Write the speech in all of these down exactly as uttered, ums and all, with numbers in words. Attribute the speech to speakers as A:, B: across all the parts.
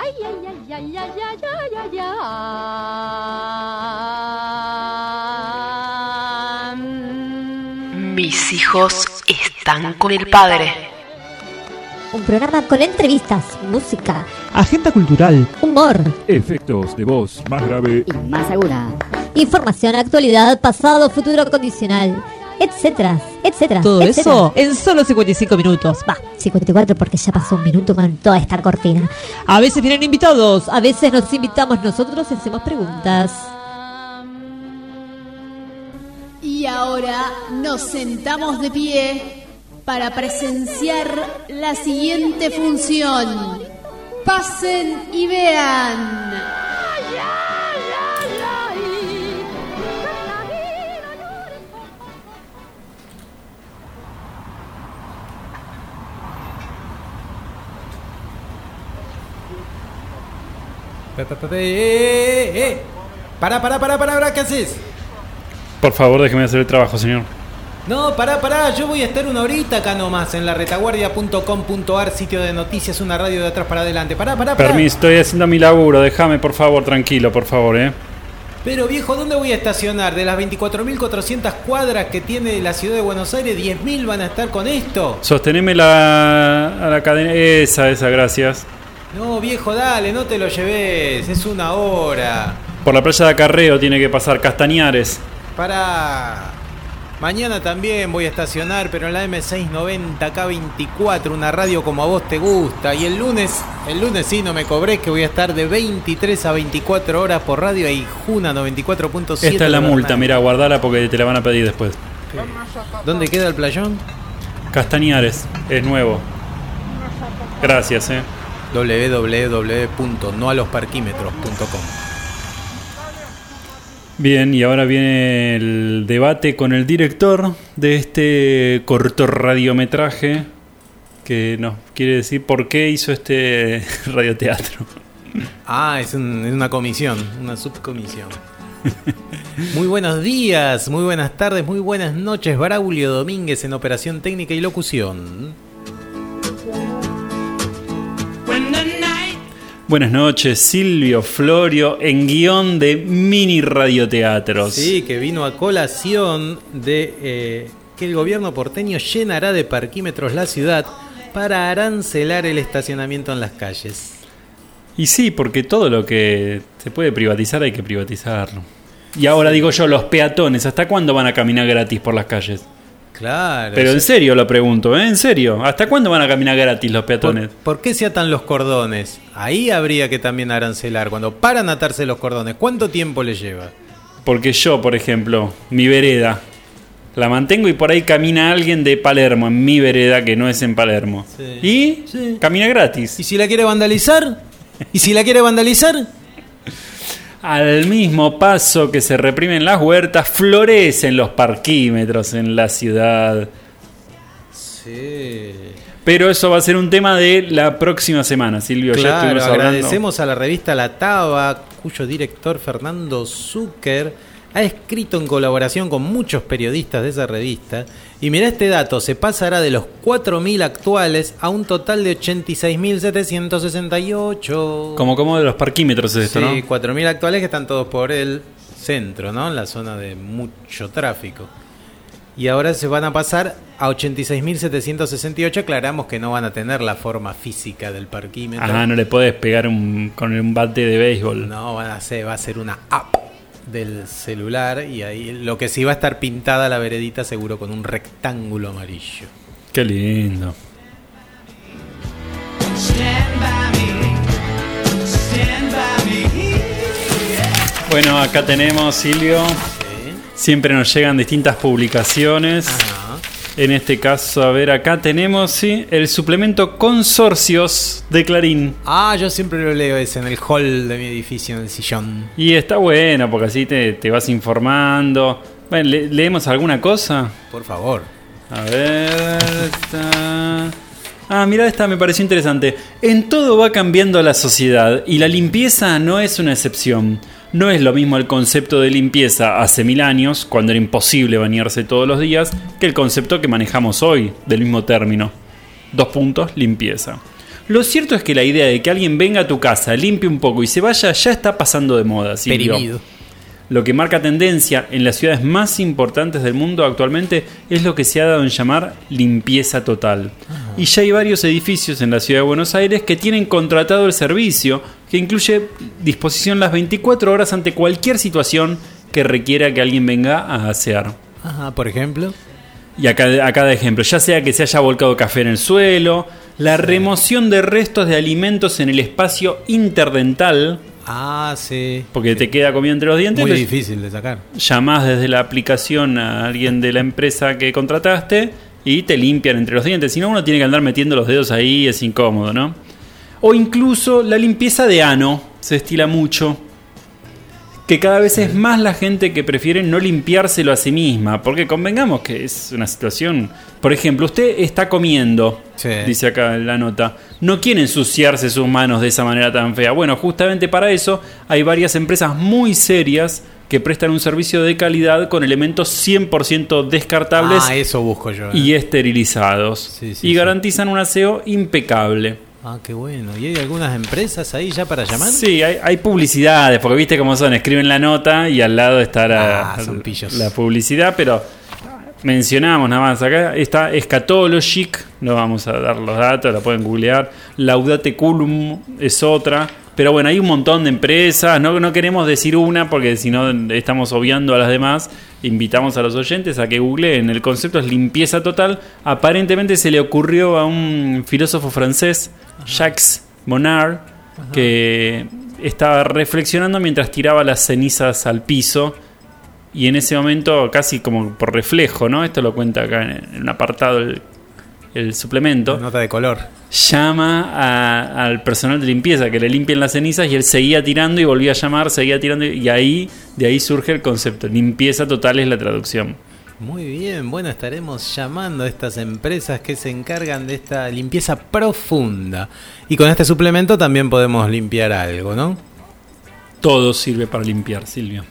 A: Mis hijos están con el padre.
B: Un programa con entrevistas, música,
C: agenda cultural,
B: humor,
D: efectos de voz más grave
B: y más aguda, información, actualidad, pasado, futuro condicional, etcétera, etcétera.
C: Todo
B: etcétera.
C: Eso en solo cincuenta y cinco minutos.
B: Va, cincuenta y cuatro porque ya pasó un minuto con toda esta cortina.
C: A veces vienen invitados,
B: A veces nos invitamos nosotros y hacemos preguntas.
E: Y ahora nos sentamos de pie para presenciar la siguiente función. Pasen y vean.
F: Eh, eh, eh. Pará, pará, pará, pará, ¿qué haces?
G: Por favor, déjeme hacer el trabajo, señor.
F: No, pará, pará, yo voy a estar una horita acá nomás en la retaguardia punto com punto ar, sitio de noticias, una radio de atrás para adelante. Pará, pará, pará.
G: Permiso, estoy haciendo mi laburo, déjame, por favor, tranquilo, por favor, eh.
F: Pero viejo, ¿dónde voy a estacionar? De las veinticuatro mil cuatrocientas cuadras que tiene la ciudad de Buenos Aires, diez mil van a estar con esto.
G: Sosteneme la, a la cadena. Esa, esa, gracias.
F: No, viejo, dale, no te lo lleves, es una hora.
G: Por la playa de Acarreo tiene que pasar Castañares.
F: Pará. Mañana también voy a estacionar, pero en la eme seiscientos noventa K veinticuatro, una radio como a vos te gusta. Y el lunes, el lunes sí, no me cobré, que voy a estar de veintitrés a veinticuatro horas por radio y Juna noventa y cuatro punto siete.
G: Esta es la multa, mira, guardala porque te la van a pedir después.
F: ¿Dónde queda el playón?
G: Castañares, es nuevo. Gracias, eh.
F: doble u doble u doble u punto no a los parquímetros punto com.
G: Bien, y ahora viene el debate con el director de este corto radiometraje que nos quiere decir por qué hizo este radioteatro.
F: Ah, es, un, es una comisión, una subcomisión. Muy buenos días, muy buenas tardes, muy buenas noches. Braulio Domínguez en operación técnica y locución.
G: Buenas noches, Silvio Florio en guión de mini radioteatros.
F: Sí, que vino a colación de eh, que el gobierno porteño llenará de parquímetros la ciudad para arancelar el estacionamiento en las calles.
G: Y sí, porque todo lo que se puede privatizar hay que privatizarlo. Y ahora digo yo, los peatones, ¿hasta cuándo van a caminar gratis por las calles?
F: Claro.
G: Pero en serio lo pregunto, ¿eh? En serio. ¿Hasta cuándo van a caminar gratis los peatones?
F: ¿Por, ¿Por qué se atan los cordones? Ahí habría que también arancelar. Cuando paran a atarse los cordones, ¿cuánto tiempo les lleva?
G: Porque yo, por ejemplo, mi vereda, la mantengo y por ahí camina alguien de Palermo, en mi vereda, que no es en Palermo.
F: Sí.
G: Y
F: Sí.
G: camina gratis.
F: ¿Y si la quiere vandalizar? ¿Y si la quiere vandalizar?
G: Al mismo paso que se reprimen las huertas, florecen los parquímetros en la ciudad.
F: Sí.
G: Pero eso va a ser un tema de la próxima semana, Silvio. Ya
F: Claro,
G: estuvimos hablando.
F: agradecemos a la revista La Taba, cuyo director Fernando Zucker ha escrito en colaboración con muchos periodistas de esa revista. Y mirá este dato, se pasará de los cuatro mil actuales a un total de ochenta y seis mil setecientos sesenta y ocho.
G: Como como de los parquímetros es esto,
F: Sí,
G: ¿no?
F: cuatro mil actuales que están todos por el centro, ¿no? En la zona de mucho tráfico. Y ahora se van a pasar a ochenta y seis mil setecientos sesenta y ocho. Aclaramos que no van a tener la forma física del parquímetro.
G: Ajá, no le podés pegar un, con un bate de béisbol.
F: No, van a ser, va a ser una app del celular y ahí lo que sí va a estar pintada la veredita seguro con un rectángulo amarillo.
G: Qué lindo. Bueno, acá tenemos, Silvio.
F: Sí.
G: Siempre nos llegan distintas publicaciones.
F: Ajá.
G: En este caso, a ver, acá tenemos, sí, el suplemento Consorcios de Clarín.
F: Ah, yo siempre lo leo ese en el hall de mi edificio, en el sillón.
G: Y está bueno, porque así te, te vas informando. Bueno, ¿le- ¿leemos alguna cosa?
F: Por favor.
G: A ver, esta... Ah, mira, esta me pareció interesante. En todo va cambiando la sociedad y la limpieza no es una excepción. No es lo mismo el concepto de limpieza hace mil años, cuando era imposible bañarse todos los días, que el concepto que manejamos hoy, del mismo término. Dos puntos, limpieza. Lo cierto es que la idea de que alguien venga a tu casa, limpie un poco y se vaya, ya está pasando de moda, Silvio.
F: Perimido.
G: Lo que marca tendencia en las ciudades más importantes del mundo actualmente es lo que se ha dado en llamar limpieza total. Ah. Y ya hay varios edificios en la ciudad de Buenos Aires que tienen contratado el servicio, que incluye disposición las veinticuatro horas ante cualquier situación que requiera que alguien venga a asear.
F: Ajá, por ejemplo.
G: Y a cada, a cada ejemplo, ya sea que se haya volcado café en el suelo, la sí. remoción de restos de alimentos en el espacio interdental.
F: Ah, sí.
G: Porque te queda comida entre los dientes.
F: Muy difícil de sacar.
G: Llamás desde la aplicación a alguien de la empresa que contrataste y te limpian entre los dientes. Si no, uno tiene que andar metiendo los dedos ahí, es incómodo, ¿no? O incluso la limpieza de ano se estila mucho. Que cada vez es más la gente que prefiere no limpiárselo a sí misma. Porque convengamos que es una situación... Por ejemplo, usted está comiendo, sí. dice acá en la nota. No quiere ensuciarse sus manos de esa manera tan fea. Bueno, justamente para eso hay varias empresas muy serias que prestan un servicio de calidad con elementos cien por ciento descartables.
F: Ah, eso busco yo. ¿eh?
G: Y esterilizados. Sí, sí, y sí. garantizan un aseo impecable.
F: Ah, qué bueno. ¿Y hay algunas empresas ahí ya para llamar?
G: Sí, hay, hay publicidades, porque viste cómo son, escriben la nota y al lado está la,
F: ah, son pillos.
G: la publicidad, pero mencionamos nada más, acá está Eschatologic, no vamos a dar los datos, la pueden googlear, Laudate Culum es otra, pero bueno, hay un montón de empresas, no, no queremos decir una porque si no estamos obviando a las demás. Invitamos a los oyentes a que googleen. El concepto es limpieza total. Aparentemente se le ocurrió a un filósofo francés, Jacques Monard, Ajá. que estaba reflexionando mientras tiraba las cenizas al piso. Y en ese momento, casi como por reflejo, ¿no? Esto lo cuenta acá en un apartado el, el suplemento.
F: Nota de color.
G: Llama a, al personal de limpieza que le limpien las cenizas y él seguía tirando y volvía a llamar, seguía tirando y ahí de ahí surge el concepto. Limpieza total es la traducción.
F: Muy bien, bueno, estaremos llamando a estas empresas que se encargan de esta limpieza profunda. Y con este suplemento también podemos limpiar algo, ¿no?
G: Todo sirve para limpiar, Silvio.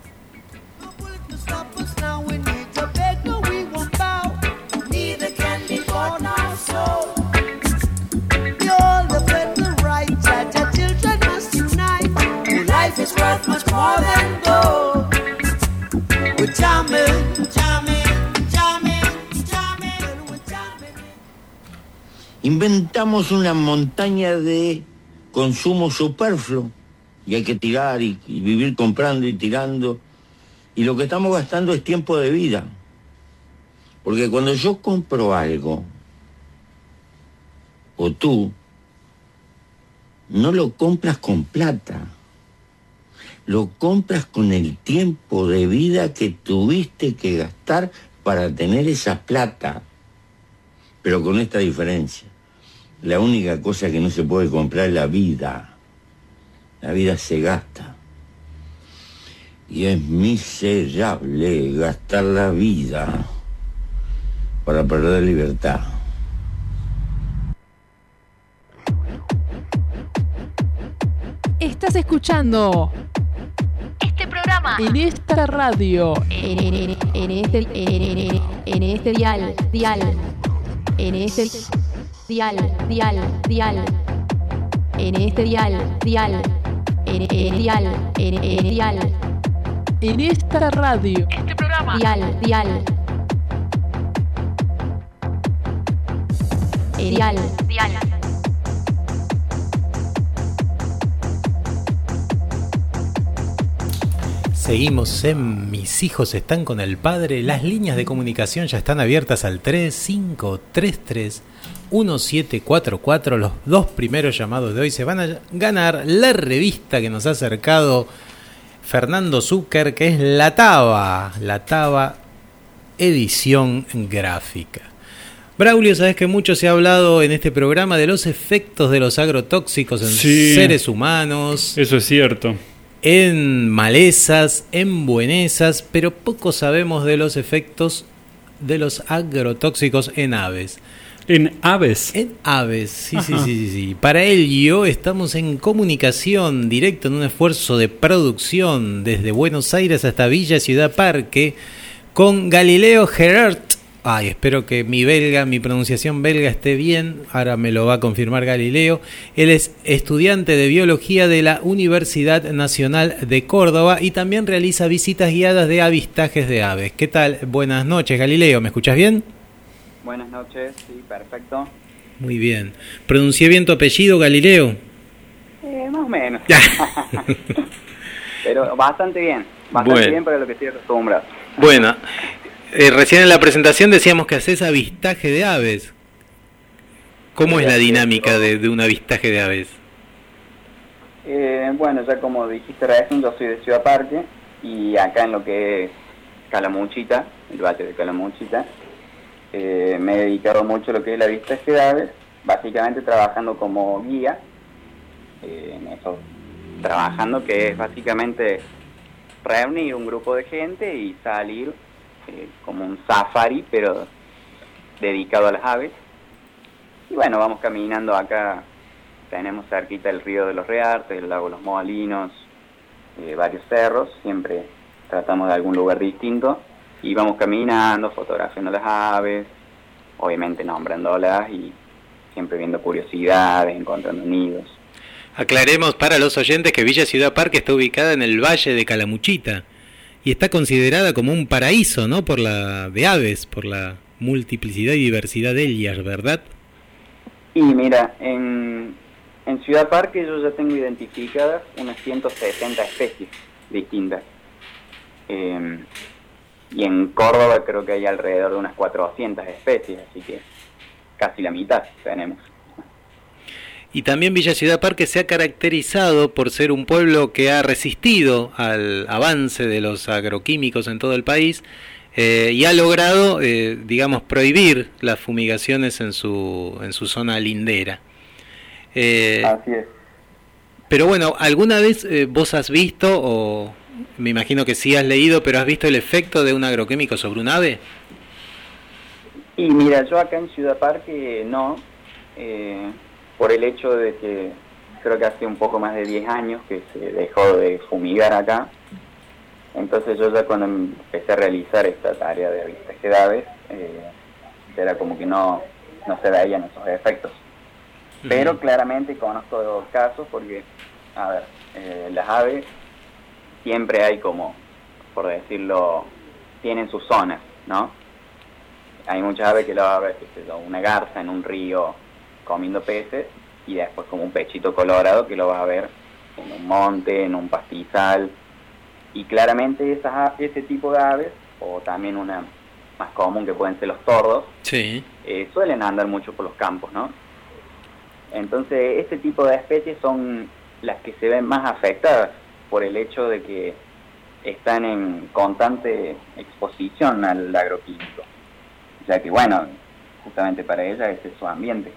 H: Inventamos una montaña de consumo superfluo y hay que tirar y, y vivir comprando y tirando, y lo que estamos gastando es tiempo de vida, porque cuando yo compro algo o tú no lo compras con plata, lo compras con el tiempo de vida que tuviste que gastar para tener esa plata. Pero con esta diferencia: la única cosa que no se puede comprar es la vida. La vida se gasta. Y es miserable gastar la vida para perder libertad.
I: Estás escuchando
A: este programa
I: en esta radio,
B: en, en, en este en, en este dial, dial, en este dial, dial, dial, en este dial, dial, en el dial, en el dial,
I: en esta radio,
A: este programa,
B: dial, dial, el dial,
A: dial.
F: Seguimos en Mis hijos están con el padre. Las líneas de comunicación ya están abiertas al tres cinco tres tres uno siete cuatro cuatro. Los dos primeros llamados de hoy se van a ganar la revista que nos ha acercado Fernando Zucker, que es La Taba, La Taba edición gráfica. Braulio, sabes que mucho se ha hablado en este programa de los efectos de los agrotóxicos en sí, seres humanos.
G: Eso es cierto.
F: En malezas, en buenezas, pero poco sabemos de los efectos de los agrotóxicos en aves.
G: ¿En aves?
F: En aves, sí, sí, sí, sí, sí. Para ello estamos en comunicación directa en un esfuerzo de producción desde Buenos Aires hasta Villa Ciudad Parque con Galileo Gerard, Ay, espero que mi belga, mi pronunciación belga esté bien, ahora me lo va a confirmar Galileo. Él es estudiante de biología de la Universidad Nacional de Córdoba y también realiza visitas guiadas de avistajes de aves. ¿Qué tal? Buenas noches, Galileo, ¿me escuchas bien?
J: Buenas noches, sí, perfecto.
F: Muy bien. ¿Pronuncié bien tu apellido, Galileo?
J: Eh, más o menos. Pero bastante bien, bastante
F: bueno.
J: bien para lo que estoy acostumbrado.
F: Bueno. Eh, recién en la presentación decíamos que haces avistaje de aves. ¿Cómo es la dinámica de, de un avistaje de aves?
J: Eh, bueno, ya como dijiste recién, yo soy de Ciudad Parque y acá en lo que es Calamuchita, el valle de Calamuchita, eh, me he dedicado mucho a lo que es el avistaje de aves, básicamente trabajando como guía, eh, en eso, trabajando que es básicamente reunir un grupo de gente y salir Eh, como un safari, pero dedicado a las aves. Y bueno, vamos caminando acá, tenemos cerquita el río de los Reartes, el lago Los Molinos, eh, varios cerros, siempre tratamos de algún lugar distinto, y vamos caminando, fotografiando las aves, obviamente nombrándolas y siempre viendo curiosidades, encontrando nidos.
F: Aclaremos para los oyentes que Villa Ciudad Parque está ubicada en el valle de Calamuchita. Y está considerada como un paraíso, ¿no? Por la de aves, por la multiplicidad y diversidad de ellas, ¿verdad?
J: Y mira, en, en Ciudad Parque yo ya tengo identificadas unas ciento sesenta especies distintas. Eh, y en Córdoba creo que hay alrededor de unas cuatrocientas especies, así que casi la mitad tenemos.
F: Y también Villa Ciudad Parque se ha caracterizado por ser un pueblo que ha resistido al avance de los agroquímicos en todo el país eh, y ha logrado, eh, digamos, prohibir las fumigaciones en su en su zona lindera. Eh,
J: Así es.
F: Pero bueno, ¿alguna vez eh, vos has visto, o me imagino que sí has leído, pero has visto el efecto de un agroquímico sobre un ave?
J: Y mira, yo acá en Ciudad Parque no... Eh, por el hecho de que creo que hace un poco más de diez años que se dejó de fumigar acá. Entonces yo ya cuando empecé a realizar esta tarea de avistaje de aves, eh, era como que no, no se veían esos efectos. Uh-huh. Pero claramente conozco casos porque, a ver, eh, las aves siempre hay como, por decirlo, tienen sus zonas, ¿no? Hay muchas aves que lo va a ver, qué sé yo, una garza en un río comiendo peces, y después como un pechito colorado que lo vas a ver en un monte, en un pastizal, y claramente esas, ese tipo de aves, o también una más común que pueden ser los tordos,
F: sí.
J: eh, suelen andar mucho por los campos, ¿no? Entonces este tipo de especies son las que se ven más afectadas por el hecho de que están en constante exposición al agroquímico, ya que bueno, justamente para ellas ese es su ambiente.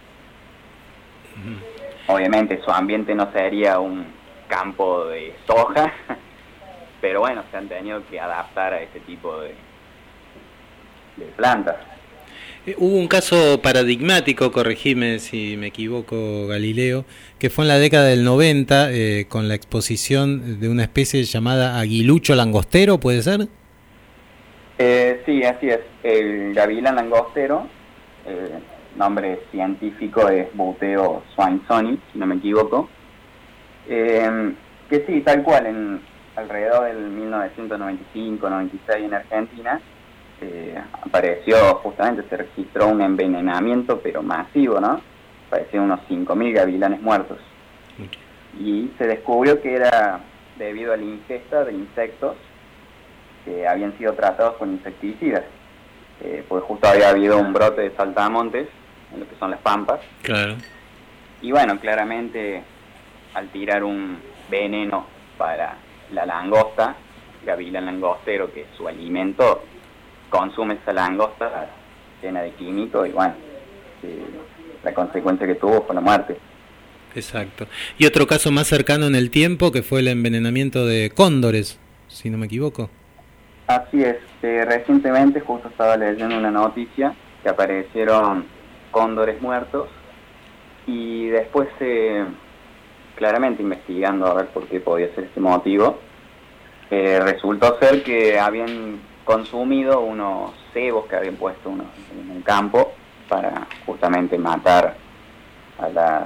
J: Obviamente su ambiente no sería un campo de soja, pero bueno, se han tenido que adaptar a ese tipo de, de plantas.
F: Eh, hubo un caso paradigmático, corregime si me equivoco, Galileo, que fue en la década del noventa eh, con la exposición de una especie llamada aguilucho langostero, ¿puede ser?
J: Eh, sí, así es. El gavilán langostero, eh, nombre científico es Buteo swansoni, si no me equivoco. Eh, que sí, tal cual, en alrededor del mil novecientos noventa y cinco noventa y seis en Argentina, eh, apareció, justamente se registró un envenenamiento, pero masivo, ¿no? Aparecieron unos cinco mil gavilanes muertos. Y se descubrió que era debido a la ingesta de insectos que habían sido tratados con insecticidas. Eh, pues justo había habido un brote de saltamontes en lo que son las pampas.
F: Claro.
J: Y bueno, claramente al tirar un veneno para la langosta, gavilán langostero, que es su alimento, consume esa langosta llena de químicos y bueno, eh, la consecuencia que tuvo fue la muerte.
F: Exacto. Y otro caso más cercano en el tiempo que fue el envenenamiento de cóndores, si no me equivoco.
J: Así es, eh, recientemente justo estaba leyendo una noticia que aparecieron cóndores muertos y después eh, claramente investigando a ver por qué podía ser este motivo, eh, resultó ser que habían consumido unos cebos que habían puesto unos en un campo para justamente matar a las,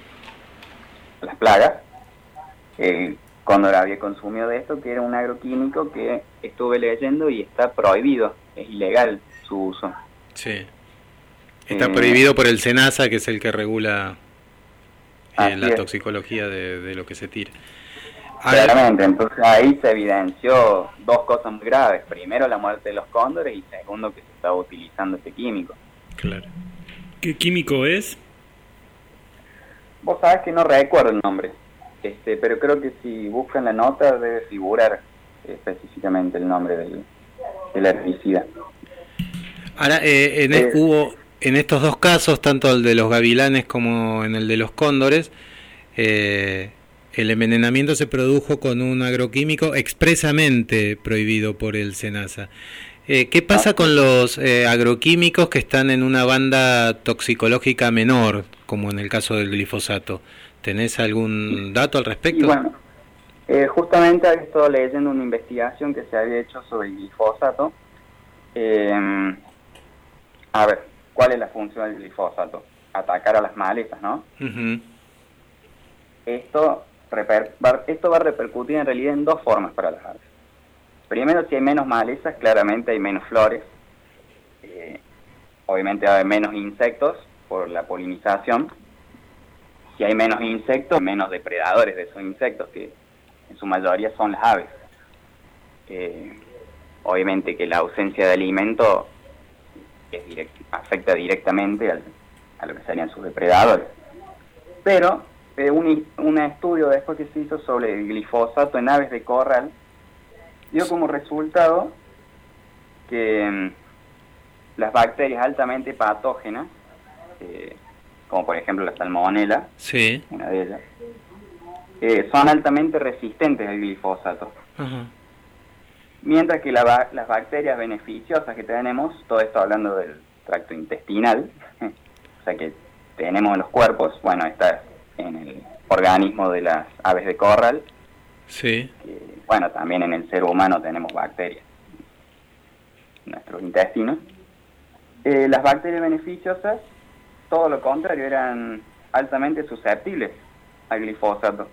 J: a las plagas. El cóndor había consumido de esto, que era un agroquímico que estuve leyendo y está prohibido, es ilegal su uso.
F: Sí. Está
J: Eh,
F: prohibido por el SENASA, que es el que regula eh,
J: Así
F: la
J: es.
F: toxicología de, de lo que se tira. Ahora,
J: Claramente, entonces ahí se evidenció dos cosas muy graves. Primero, la muerte de los cóndores y segundo, que se estaba utilizando este químico.
F: claro.
G: ¿Qué químico es?
J: Vos sabés que no recuerdo el nombre, este, pero creo que si buscan la nota debe figurar específicamente el nombre del, del herbicida.
F: Ahora, eh, en,
J: Eh.
F: hubo en estos dos casos, tanto el de los gavilanes como en el de los cóndores, eh, el envenenamiento se produjo con un agroquímico expresamente prohibido por el SENASA. Eh, ¿Qué pasa con los eh, agroquímicos que están en una banda toxicológica menor, como en el caso del glifosato? ¿Tenés algún dato al respecto?
J: Y bueno, eh, justamente había estado leyendo una investigación que se había hecho sobre el glifosato. Eh, a ver, ¿cuál es la función del glifosato? Atacar a las malezas, ¿no?
F: Ujú.
J: Esto, reper- va, esto va a repercutir en realidad en dos formas para las aves. Primero, si hay menos malezas, claramente hay menos flores. Eh, obviamente va a haber menos insectos por la polinización. Si hay menos insectos, menos depredadores de esos insectos, que en su mayoría son las aves. Eh, obviamente que la ausencia de alimento es direct- afecta directamente al, a lo que serían sus depredadores. Pero eh, un, un estudio después que se hizo sobre el glifosato en aves de corral dio como resultado que mm, las bacterias altamente patógenas, eh, como por ejemplo la salmonela,
F: Sí.
J: una de ellas, eh, son altamente resistentes al glifosato.
F: Ajá.
J: Mientras que la ba- las bacterias beneficiosas que tenemos, todo esto hablando del tracto intestinal, o sea que tenemos en los cuerpos, bueno, está en el organismo de las aves de corral,
F: Sí.
J: que, bueno, también en el ser humano tenemos bacterias en nuestros intestinos. Eh, las bacterias beneficiosas, todo lo contrario, eran altamente susceptibles al glifosato.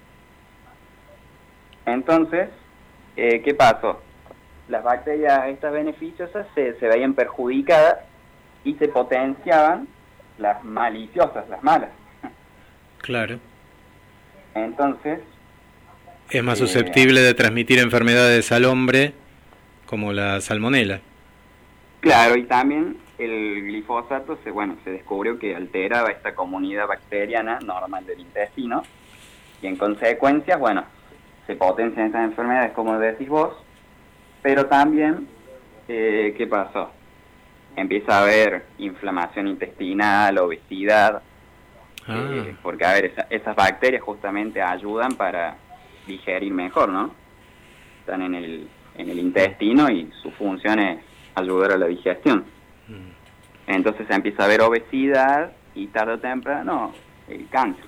J: Entonces, eh, ¿qué pasó? Las bacterias estas beneficiosas se, se veían perjudicadas y se potenciaban las maliciosas, las malas.
F: Claro.
J: Entonces,
F: Es más
J: Eh,
F: susceptible de transmitir enfermedades al hombre, como la salmonela.
J: claro, y también el glifosato se, bueno, se descubrió que alteraba esta comunidad bacteriana normal del intestino y en consecuencia, bueno, se potencian estas enfermedades como decís vos, pero también, eh, ¿qué pasó? Empieza a haber inflamación intestinal, obesidad,
F: Ah,
J: eh, porque a ver, esa- esas bacterias justamente ayudan para digerir mejor, ¿no? Están en el, en el intestino y su función es ayudar a la digestión. Entonces se empieza a ver obesidad y tarde o temprano el cáncer.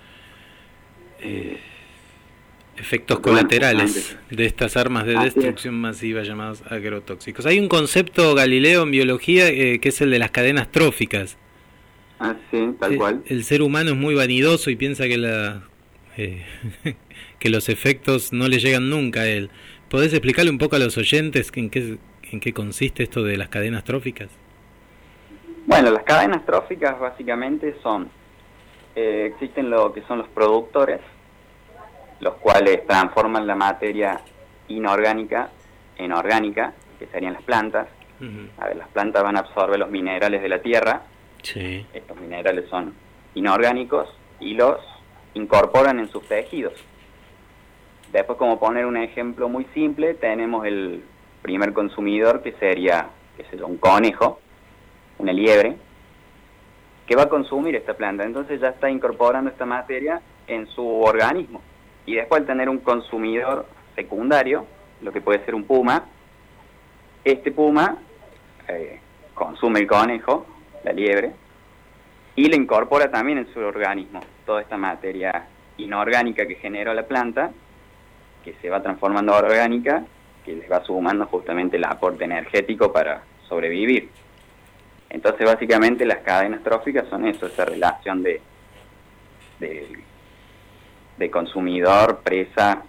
F: eh, efectos
J: Bueno,
F: colaterales
J: justamente.
F: de estas armas de
J: Así es.
F: destrucción masiva llamadas agrotóxicos. Hay un concepto, Galileo, en biología eh, que es el de las cadenas tróficas.
J: Ah, sí, tal
F: Eh,
J: cual.
F: El ser humano es muy vanidoso y piensa que la eh, que los efectos no le llegan nunca a él. ¿Podés explicarle un poco a los oyentes en qué, en qué consiste esto de las cadenas tróficas?
J: Bueno, las cadenas tróficas básicamente son, eh, existen lo que son los productores, los cuales transforman la materia inorgánica en orgánica, que serían las plantas.
F: Ujú.
J: A ver, las plantas van a absorber los minerales de la tierra,
F: Sí.
J: estos minerales son inorgánicos y los incorporan en sus tejidos. Después, como poner un ejemplo muy simple, tenemos el primer consumidor que sería, qué sé yo, un conejo, una liebre, que va a consumir esta planta. Entonces ya está incorporando esta materia en su organismo. Y después, al tener un consumidor secundario, lo que puede ser un puma, este puma eh, consume el conejo, la liebre, y le incorpora también en su organismo toda esta materia inorgánica que generó la planta, que se va transformando a orgánica, que que les va sumando justamente el aporte energético para sobrevivir. Entonces básicamente las cadenas tróficas son eso, esa relación de de, de consumidor, presa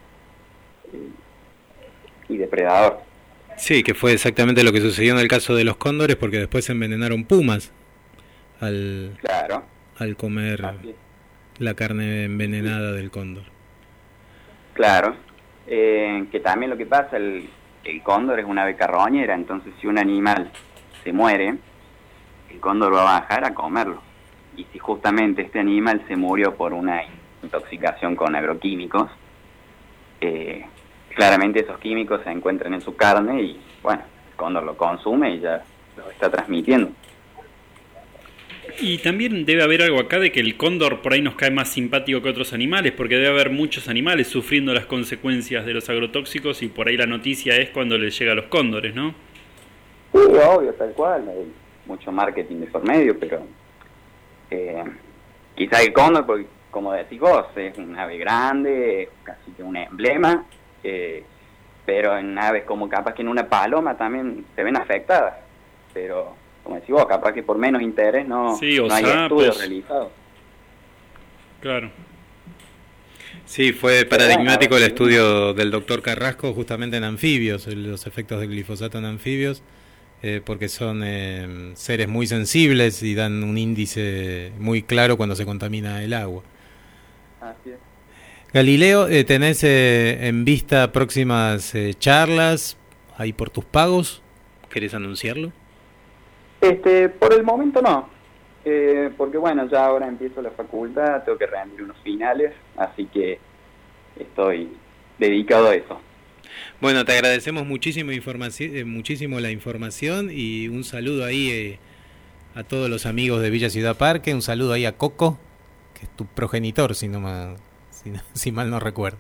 J: y depredador.
F: Sí, que fue exactamente lo que sucedió en el caso de los cóndores, porque después se envenenaron pumas al,
J: claro.
F: al comer
J: Así.
F: la carne envenenada del cóndor.
J: Claro, eh, que también lo que pasa, el, el cóndor es una ave carroñera, entonces si un animal se muere, el cóndor va a bajar a comerlo. Y si justamente este animal se murió por una intoxicación con agroquímicos, eh, claramente esos químicos se encuentran en su carne y, bueno, el cóndor lo consume y ya lo está transmitiendo.
G: Y también debe haber algo acá de que el cóndor por ahí nos cae más simpático que otros animales, porque debe haber muchos animales sufriendo las consecuencias de los agrotóxicos y por ahí la noticia es cuando les llega a los cóndores, ¿no?
J: Sí, obvio, tal cual, hay mucho marketing de por medio, pero eh, quizá el cóndor, porque como decís vos, es un ave grande, es casi que un emblema, eh, pero en aves como capaz que en una paloma también se ven afectadas, pero como decís vos, capaz que por menos interés no,
G: sí, o
J: no hay
G: sapos.
J: estudios realizados.
G: Claro.
F: Sí, fue paradigmático el estudio del doctor Carrasco justamente en anfibios, los efectos del glifosato en anfibios, eh, porque son eh, seres muy sensibles y dan un índice muy claro cuando se contamina el agua.
J: Así es.
F: Galileo, eh, ¿tenés eh, en vista próximas eh, charlas ahí por tus pagos? ¿Querés anunciarlo?
J: Este, por el momento no, eh, porque bueno, ya ahora empiezo la facultad, tengo que rendir unos finales, así que estoy dedicado a eso.
F: Bueno, te agradecemos muchísimo, informaci- eh, muchísimo la información y un saludo ahí eh, a todos los amigos de Villa Ciudad Parque, un saludo ahí a Coco, que es tu progenitor, si, no ma- si, no- si mal no recuerdo.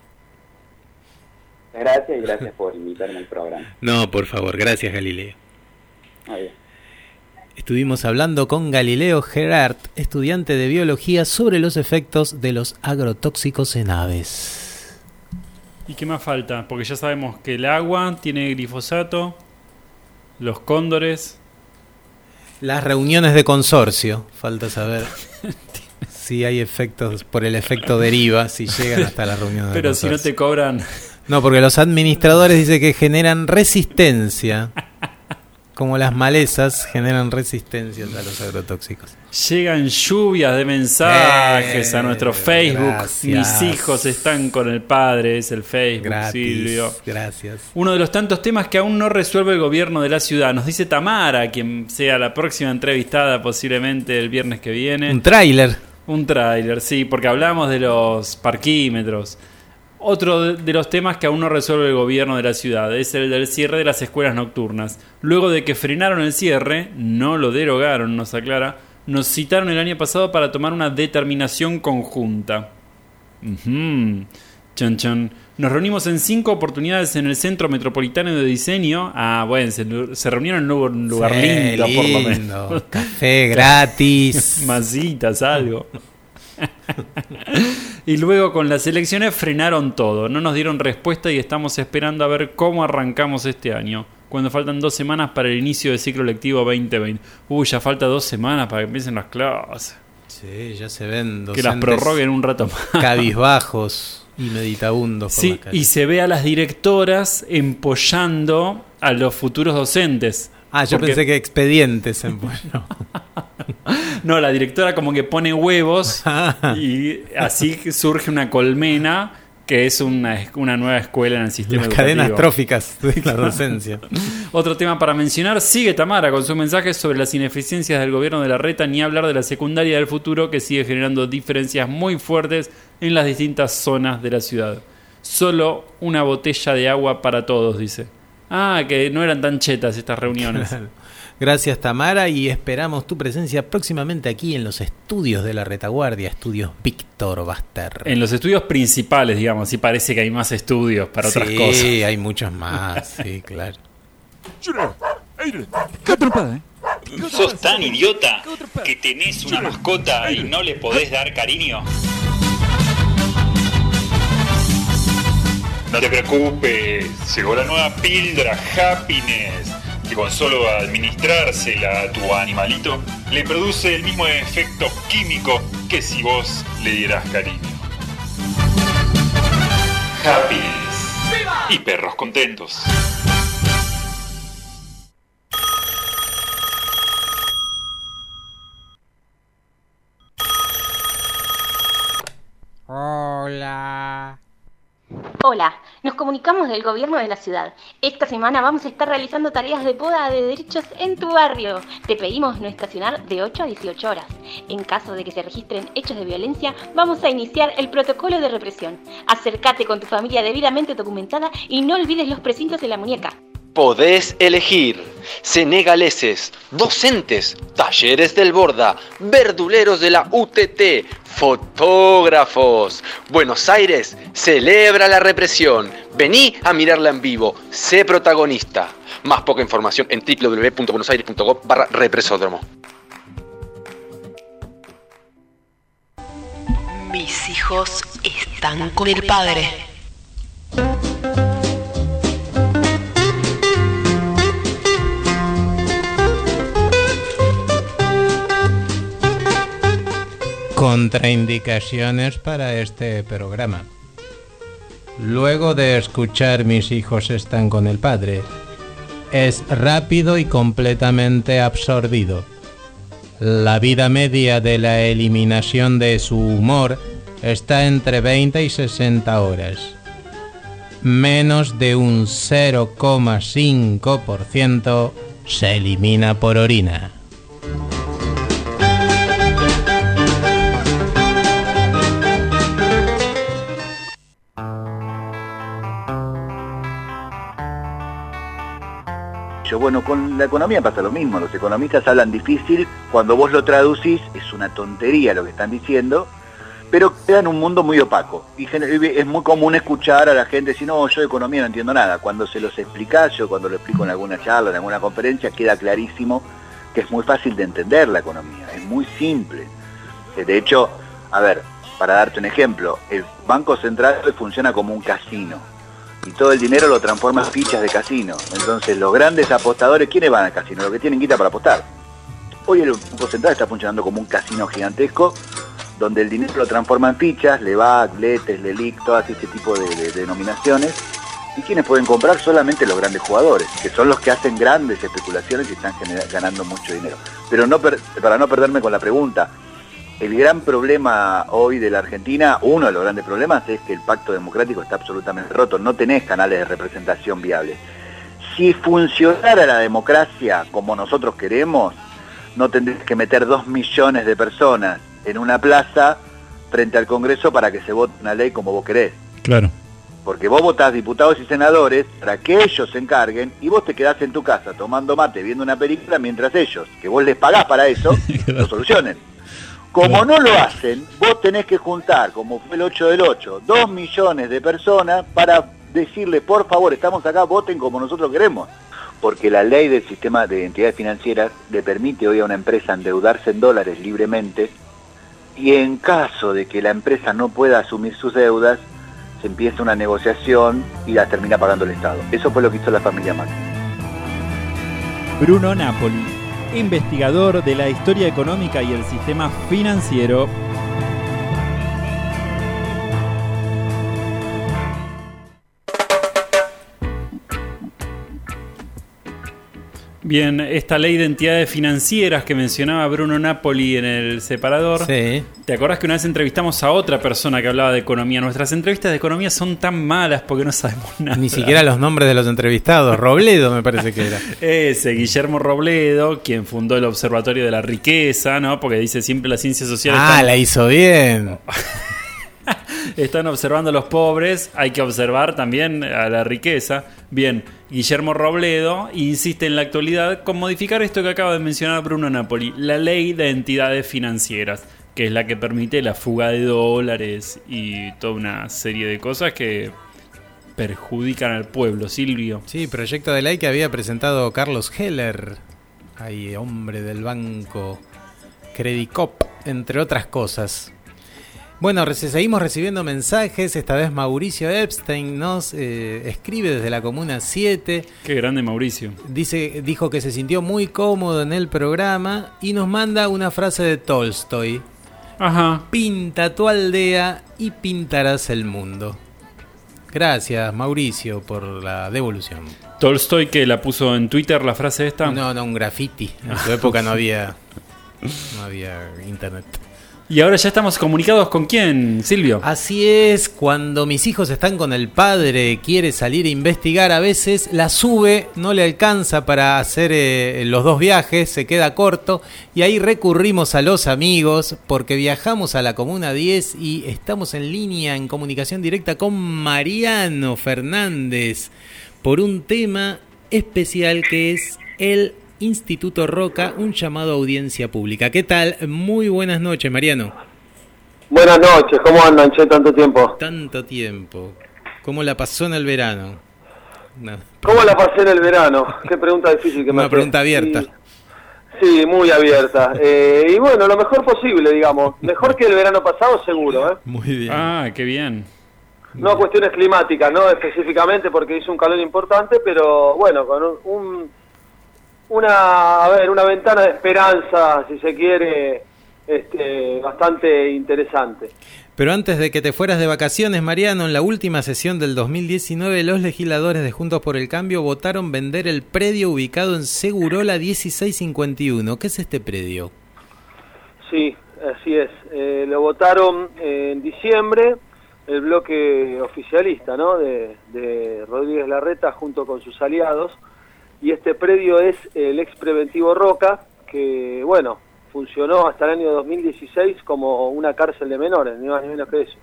J: Gracias y gracias por invitarme al programa.
F: No, por favor, gracias Galileo.
J: Adiós.
F: Estuvimos hablando con Galileo Gerard, estudiante de biología, sobre los efectos de los agrotóxicos en aves.
G: ¿Y qué más falta? Porque ya sabemos que el agua tiene glifosato, los cóndores.
F: Las reuniones de consorcio, falta saber si hay efectos por el efecto deriva, si llegan hasta las reuniones
G: Pero
F: de
G: si
F: consorcio.
G: no te cobran.
F: No, porque los administradores dicen que generan resistencia. Como las malezas generan resistencias a los agrotóxicos.
G: Llegan lluvias de mensajes
F: Eh,
G: a nuestro Facebook.
F: gracias.
G: Mis hijos están con el padre, es el Facebook,
F: Gratis,
G: Silvio.
F: gracias.
G: Uno de los tantos temas que aún no resuelve el gobierno de la ciudad. Nos dice Tamara, quien sea la próxima entrevistada posiblemente el viernes que viene.
F: Un tráiler.
G: Un tráiler, sí, porque hablamos de los parquímetros. Otro de de los temas que aún no resuelve el gobierno de la ciudad es el del cierre de las escuelas nocturnas. Luego de que frenaron el cierre, no lo derogaron, nos aclara, nos citaron el año pasado para tomar una determinación conjunta. Uh-huh. Chan, chan. Nos reunimos en cinco oportunidades en el Centro Metropolitano de Diseño. Ah, bueno, se, se reunieron en un lugar
F: Sí,
G: lindo, por lo
F: lindo.
G: menos.
F: Café gratis.
G: Masitas, algo. Y luego con las elecciones frenaron todo, no nos dieron respuesta y estamos esperando a ver cómo arrancamos este año, cuando faltan dos semanas para el inicio del ciclo lectivo veinte veinte. Uy, ya falta dos semanas para que empiecen las clases.
F: Sí, ya se ven
G: Que las prorroguen un rato más.
F: Cabizbajos y meditabundos por
G: Sí,
F: la calle.
G: y se ve a las directoras empollando a los futuros docentes.
F: Ah, yo
G: Porque-
F: pensé que expedientes en bueno.
G: No, la directora como que pone huevos y así surge una colmena que es una, una nueva escuela en el sistema
F: Las
G: educativo.
F: cadenas tróficas de la docencia.
G: Otro tema para mencionar, sigue Tamara con sus mensajes sobre las ineficiencias del gobierno de la reta, ni hablar de la secundaria del futuro que sigue generando diferencias muy fuertes en las distintas zonas de la ciudad. Solo una botella de agua para todos, dice. Ah, que no eran tan chetas estas reuniones.
F: Claro. Gracias Tamara y esperamos tu presencia próximamente aquí en los estudios de la retaguardia, estudios Víctor Baster.
G: En los estudios principales, digamos, sí parece que hay más estudios para otras
F: sí,
G: cosas.
F: Sí, hay muchos más, sí, claro.
K: ¿Qué atropada, eh?
L: ¿Sos tan idiota que tenés una mascota y no le podés dar cariño? No te preocupes, llegó la nueva píldora Happiness, que con solo administrársela a tu animalito, le produce el mismo efecto químico que si vos le dieras cariño. Happiness. ¡Viva! Y perros contentos.
K: Hola.
M: Hola, nos comunicamos del gobierno de la ciudad. Esta semana vamos a estar realizando tareas de poda de derechos en tu barrio. Te pedimos no estacionar de ocho a dieciocho horas. En caso de que se registren hechos de violencia, vamos a iniciar el protocolo de represión. Acércate con tu familia debidamente documentada y no olvides los precintos de la muñeca.
N: Podés elegir senegaleses, docentes, talleres del Borda, verduleros de la U T T, fotógrafos. Buenos Aires celebra la represión. Vení a mirarla en vivo. Sé protagonista. Más poca información en w w w punto buenos aires punto gov barra represódromo.
A: Mis hijos están con el padre.
O: Contraindicaciones para este programa. Luego de escuchar Mis hijos están con el padre, es rápido y completamente absorbido. La vida media de la eliminación de su humor está entre veinte y sesenta horas. Menos de un cero coma cinco por ciento se elimina por orina.
P: Bueno, con la economía pasa lo mismo. Los economistas hablan difícil, cuando vos lo traducís es una tontería lo que están diciendo, pero quedan un mundo muy opaco. Y es muy común escuchar a la gente decir, no, yo de economía no entiendo nada. Cuando se los explicás, yo cuando lo explico en alguna charla, en alguna conferencia, queda clarísimo que es muy fácil de entender la economía, es muy simple. De hecho, a ver, para darte un ejemplo, el Banco Central funciona como un casino. Y todo el dinero lo transforma en fichas de casino. Entonces los grandes apostadores, ¿quiénes van al casino? Los que tienen guita para apostar. Hoy el Banco Central está funcionando como un casino gigantesco, donde el dinero lo transforma en fichas, Levac, Letes, Lelic, todas este tipo de, de, de denominaciones. Y quienes pueden comprar solamente los grandes jugadores, que son los que hacen grandes especulaciones y están ganando mucho dinero. Pero no per, para no perderme con la pregunta, el gran problema hoy de la Argentina, uno de los grandes problemas, es que el pacto democrático está absolutamente roto. No tenés canales de representación viables. Si funcionara la democracia como nosotros queremos, no tendrías que meter dos millones de personas en una plaza frente al Congreso para que se vote una ley como vos querés.
G: Claro.
P: Porque vos votás diputados y senadores para que ellos se encarguen y vos te quedás en tu casa tomando mate, viendo una película, mientras ellos, que vos les pagás para eso, lo solucionen. Como no lo hacen, vos tenés que juntar, como fue el ocho del ocho, dos millones de personas para decirle, por favor, estamos acá, voten como nosotros queremos. Porque la ley del sistema de entidades financieras le permite hoy a una empresa endeudarse en dólares libremente, y en caso de que la empresa no pueda asumir sus deudas, se empieza una negociación y la termina pagando el Estado. Eso fue lo que hizo la familia Macri.
Q: Bruno Napoli, investigador de la historia económica y el sistema financiero.
G: Bien, esta ley de entidades financieras que mencionaba Bruno Napoli en el separador.
F: Sí.
G: ¿Te acordás que una vez entrevistamos a otra persona que hablaba de economía? Nuestras entrevistas de economía son tan malas porque no sabemos nada.
F: Ni siquiera los nombres de los entrevistados. Robledo me parece que era.
G: Ese, Guillermo Robledo, quien fundó el Observatorio de la Riqueza, ¿no? Porque dice siempre las ciencias sociales.
F: Ah,
G: están...
F: la hizo bien.
G: Están observando a los pobres, hay que observar también a la riqueza. Bien, Guillermo Robledo insiste en la actualidad con modificar esto que acaba de mencionar Bruno Napoli, la ley de entidades financieras, que es la que permite la fuga de dólares y toda una serie de cosas que perjudican al pueblo. Silvio.
F: Sí, proyecto de ley que había presentado Carlos Heller, ahí, hombre del banco Credicop, entre otras cosas. Bueno, reci- seguimos recibiendo mensajes. Esta vez Mauricio Epstein nos eh, escribe desde la Comuna siete.
G: Qué grande Mauricio.
F: Dice, dijo que se sintió muy cómodo en el programa y nos manda una frase de Tolstoy.
G: Ajá.
F: Pinta tu aldea y pintarás el mundo. Gracias, Mauricio, por la devolución.
G: ¿Tolstoy que la puso en Twitter la frase esta?
F: No, no, un graffiti. En su época no había, no había internet.
G: Y ahora ya estamos comunicados con quién, Silvio.
F: Así es, cuando mis hijos están con el padre, quiere salir a investigar, a veces la sube, no le alcanza para hacer eh, los dos viajes, se queda corto, y ahí recurrimos a los amigos, porque viajamos a la Comuna diez y estamos en línea, en comunicación directa con Mariano Fernández, por un tema especial que es el Instituto Roca, un llamado a audiencia pública. ¿Qué tal? Muy buenas noches, Mariano.
R: Buenas noches, ¿cómo andan, che, tanto tiempo?
F: Tanto tiempo. ¿Cómo la pasó en el verano? No.
R: ¿Cómo la pasé en el verano? Qué pregunta difícil que me
F: Una
R: haces.
F: pregunta abierta.
R: Sí, sí, muy abierta. Eh, y bueno, lo mejor posible, digamos. Mejor que el verano pasado, seguro, ¿eh?
F: Muy bien.
G: Ah, qué bien.
R: No cuestiones climáticas, no específicamente porque hizo un calor importante, pero bueno, con un... un Una, a ver, una ventana de esperanza, si se quiere, este, bastante interesante.
F: Pero antes de que te fueras de vacaciones, Mariano, en la última sesión del dos mil diecinueve, los legisladores de Juntos por el Cambio votaron vender el predio ubicado en Segurola dieciséis cincuenta y uno. ¿Qué es este predio?
R: Sí, así es. Eh, lo votaron eh, en diciembre el bloque oficialista, ¿no? De, de Rodríguez Larreta junto con sus aliados. Y este predio es el ex preventivo Roca, que, bueno, funcionó hasta el año dos mil dieciséis como una cárcel de menores, ni más ni menos que eso.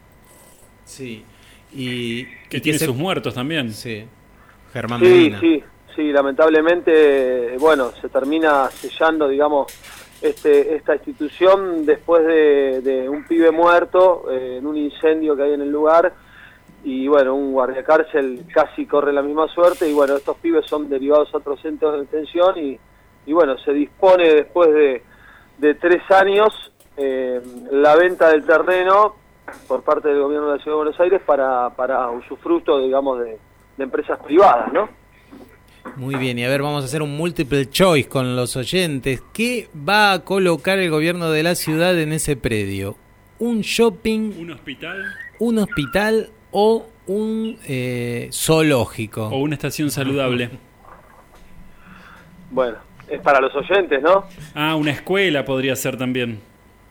F: Sí. Y
G: que
F: y
G: tiene
F: se...
G: sus muertos también.
F: Sí. Germán
R: Sí,
F: Medina.
R: sí, sí, lamentablemente, bueno, se termina sellando, digamos, este esta institución después de, de un pibe muerto eh, en un incendio que hay en el lugar. Y bueno, un guardiacárcel casi corre la misma suerte y bueno, estos pibes son derivados a otros centros de detención y, y bueno, se dispone después de, de tres años eh, la venta del terreno por parte del gobierno de la Ciudad de Buenos Aires para, para usufructo, digamos, de, de empresas privadas, ¿no?
F: Muy bien, y a ver, vamos a hacer un multiple choice con los oyentes. ¿Qué va a colocar el gobierno de la ciudad en ese predio? ¿Un shopping?
G: ¿Un hospital?
F: ¿Un hospital? O un eh, zoológico.
G: O una estación saludable.
R: Bueno, es para los oyentes, ¿no?
G: Ah, una escuela podría ser también.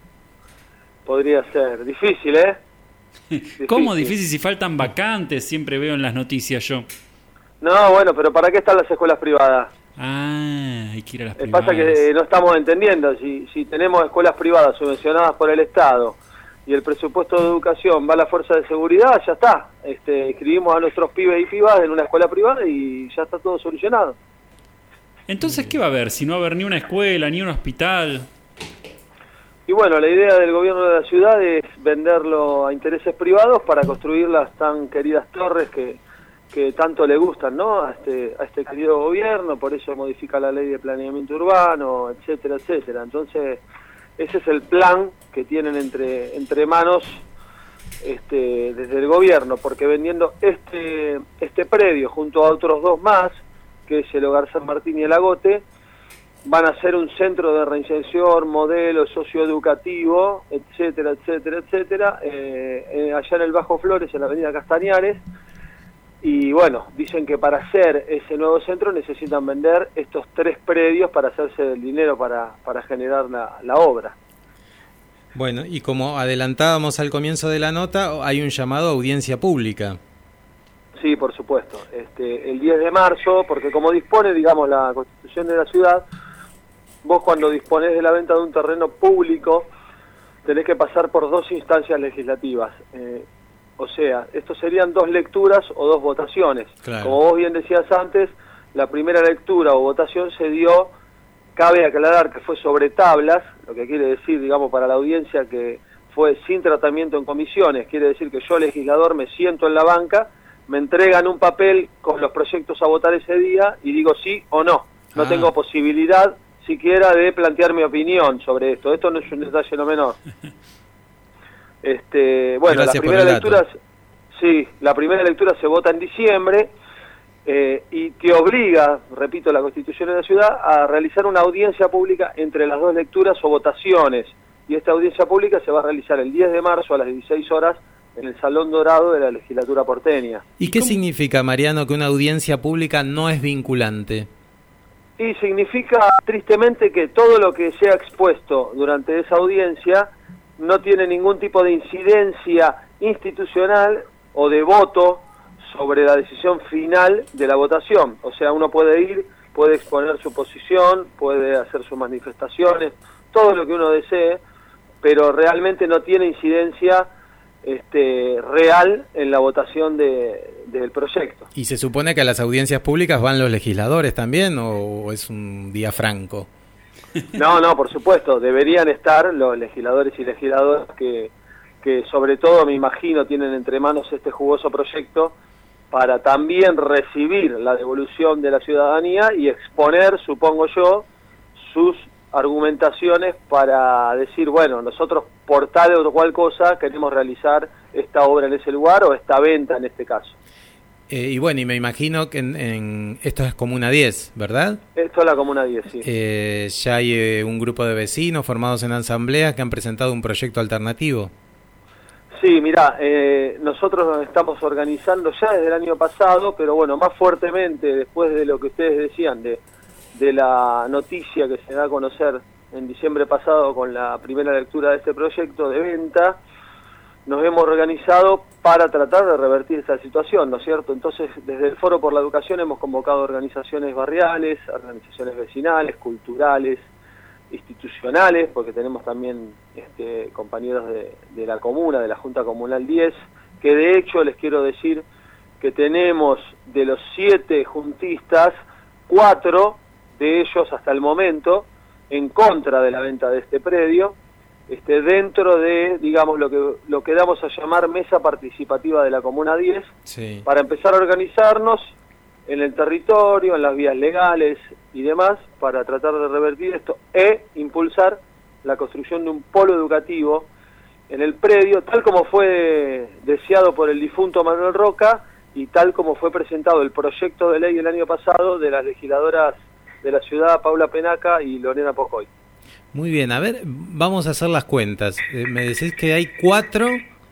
R: Podría ser. Difícil, ¿eh?
G: Difícil. ¿Cómo difícil si faltan vacantes? Siempre veo en las noticias yo.
R: No, bueno, pero ¿para qué están las escuelas privadas?
G: Ah, hay que ir a las
R: Eh,
G: privadas.
R: Pasa que eh, no estamos entendiendo. Si, si tenemos escuelas privadas subvencionadas por el Estado y el presupuesto de educación va a la fuerza de seguridad, ya está. Este, escribimos a nuestros pibes y pibas en una escuela privada y ya está todo solucionado.
G: Entonces, ¿qué va a haber? Si no va a haber ni una escuela, ni un hospital.
R: Y bueno, la idea del gobierno de la ciudad es venderlo a intereses privados para construir las tan queridas torres que, que tanto le gustan, ¿no? A este, a este querido gobierno, por eso modifica la ley de planeamiento urbano, etcétera, etcétera. Entonces, ese es el plan que tienen entre entre manos este, desde el gobierno, porque vendiendo este este predio junto a otros dos más, que es el Hogar San Martín y el Agote, van a ser un centro de reinserción, modelo socioeducativo, etcétera, etcétera, etcétera, eh, eh, allá en el Bajo Flores, en la avenida Castañares. Y bueno, dicen que para hacer ese nuevo centro necesitan vender estos tres predios para hacerse el dinero para, para generar la, la obra.
F: Bueno, y como adelantábamos al comienzo de la nota, hay un llamado a audiencia pública.
R: Sí, por supuesto. Este, el diez de marzo, porque como dispone, digamos, la Constitución de la ciudad, vos cuando disponés de la venta de un terreno público, tenés que pasar por dos instancias legislativas. Eh, O sea, esto serían dos lecturas o dos votaciones.
F: Claro.
R: Como vos bien decías antes, la primera lectura o votación se dio, cabe aclarar que fue sobre tablas, lo que quiere decir, digamos, para la audiencia que fue sin tratamiento en comisiones, quiere decir que yo, legislador, me siento en la banca, me entregan un papel con los proyectos a votar ese día y digo sí o no. No
F: Ah.
R: tengo posibilidad siquiera de plantear mi opinión sobre esto. Esto no es un detalle no menor. Este, bueno,
F: Gracias
R: la
F: por
R: primera
F: el dato.
R: lectura, sí, la primera lectura se vota en diciembre eh, y que obliga, repito, la Constitución de la Ciudad a realizar una audiencia pública entre las dos lecturas o votaciones. Y esta audiencia pública se va a realizar el diez de marzo a las dieciséis horas en el Salón Dorado de la Legislatura porteña.
F: ¿Y qué significa, Mariano, que una audiencia pública no es vinculante?
R: Y significa tristemente que todo lo que sea expuesto durante esa audiencia no tiene ningún tipo de incidencia institucional o de voto sobre la decisión final de la votación. O sea, uno puede ir, puede exponer su posición, puede hacer sus manifestaciones, todo lo que uno desee, pero realmente no tiene incidencia este, real en la votación de, del proyecto.
F: ¿Y se supone que a las audiencias públicas van los legisladores también o es un día franco?
R: No, no, por supuesto, deberían estar los legisladores y legisladoras que, que sobre todo, me imagino, tienen entre manos este jugoso proyecto para también recibir la devolución de la ciudadanía y exponer, supongo yo, sus argumentaciones para decir, bueno, nosotros por tal o cual cosa queremos realizar esta obra en ese lugar o esta venta en este caso.
F: Eh, y bueno, y me imagino que en, en esto es Comuna diez, ¿verdad?
R: Esto es la Comuna diez, sí.
F: Eh, ya hay eh, un grupo de vecinos formados en asambleas que han presentado un proyecto alternativo.
R: Sí, mirá, eh, nosotros nos estamos organizando ya desde el año pasado, pero bueno, más fuertemente después de lo que ustedes decían, de, de la noticia que se da a conocer en diciembre pasado con la primera lectura de este proyecto de venta, nos hemos organizado para tratar de revertir esta situación, ¿no es cierto? Entonces, desde el Foro por la Educación hemos convocado organizaciones barriales, organizaciones vecinales, culturales, institucionales, porque tenemos también este, compañeros de, de la comuna, de la Junta Comunal diez, que de hecho les quiero decir que tenemos de los siete juntistas, cuatro de ellos hasta el momento en contra de la venta de este predio, este, dentro de, digamos, lo que lo que damos a llamar mesa participativa de la Comuna diez,
F: sí,
R: para empezar a organizarnos en el territorio, en las vías legales y demás, para tratar de revertir esto e impulsar la construcción de un polo educativo en el predio, tal como fue deseado por el difunto Manuel Roca y tal como fue presentado el proyecto de ley el año pasado de las legisladoras de la ciudad, Paula Penaca y Lorena Pocoy.
F: Muy bien, a ver, vamos a hacer las cuentas. Eh, me decís que hay cuatro...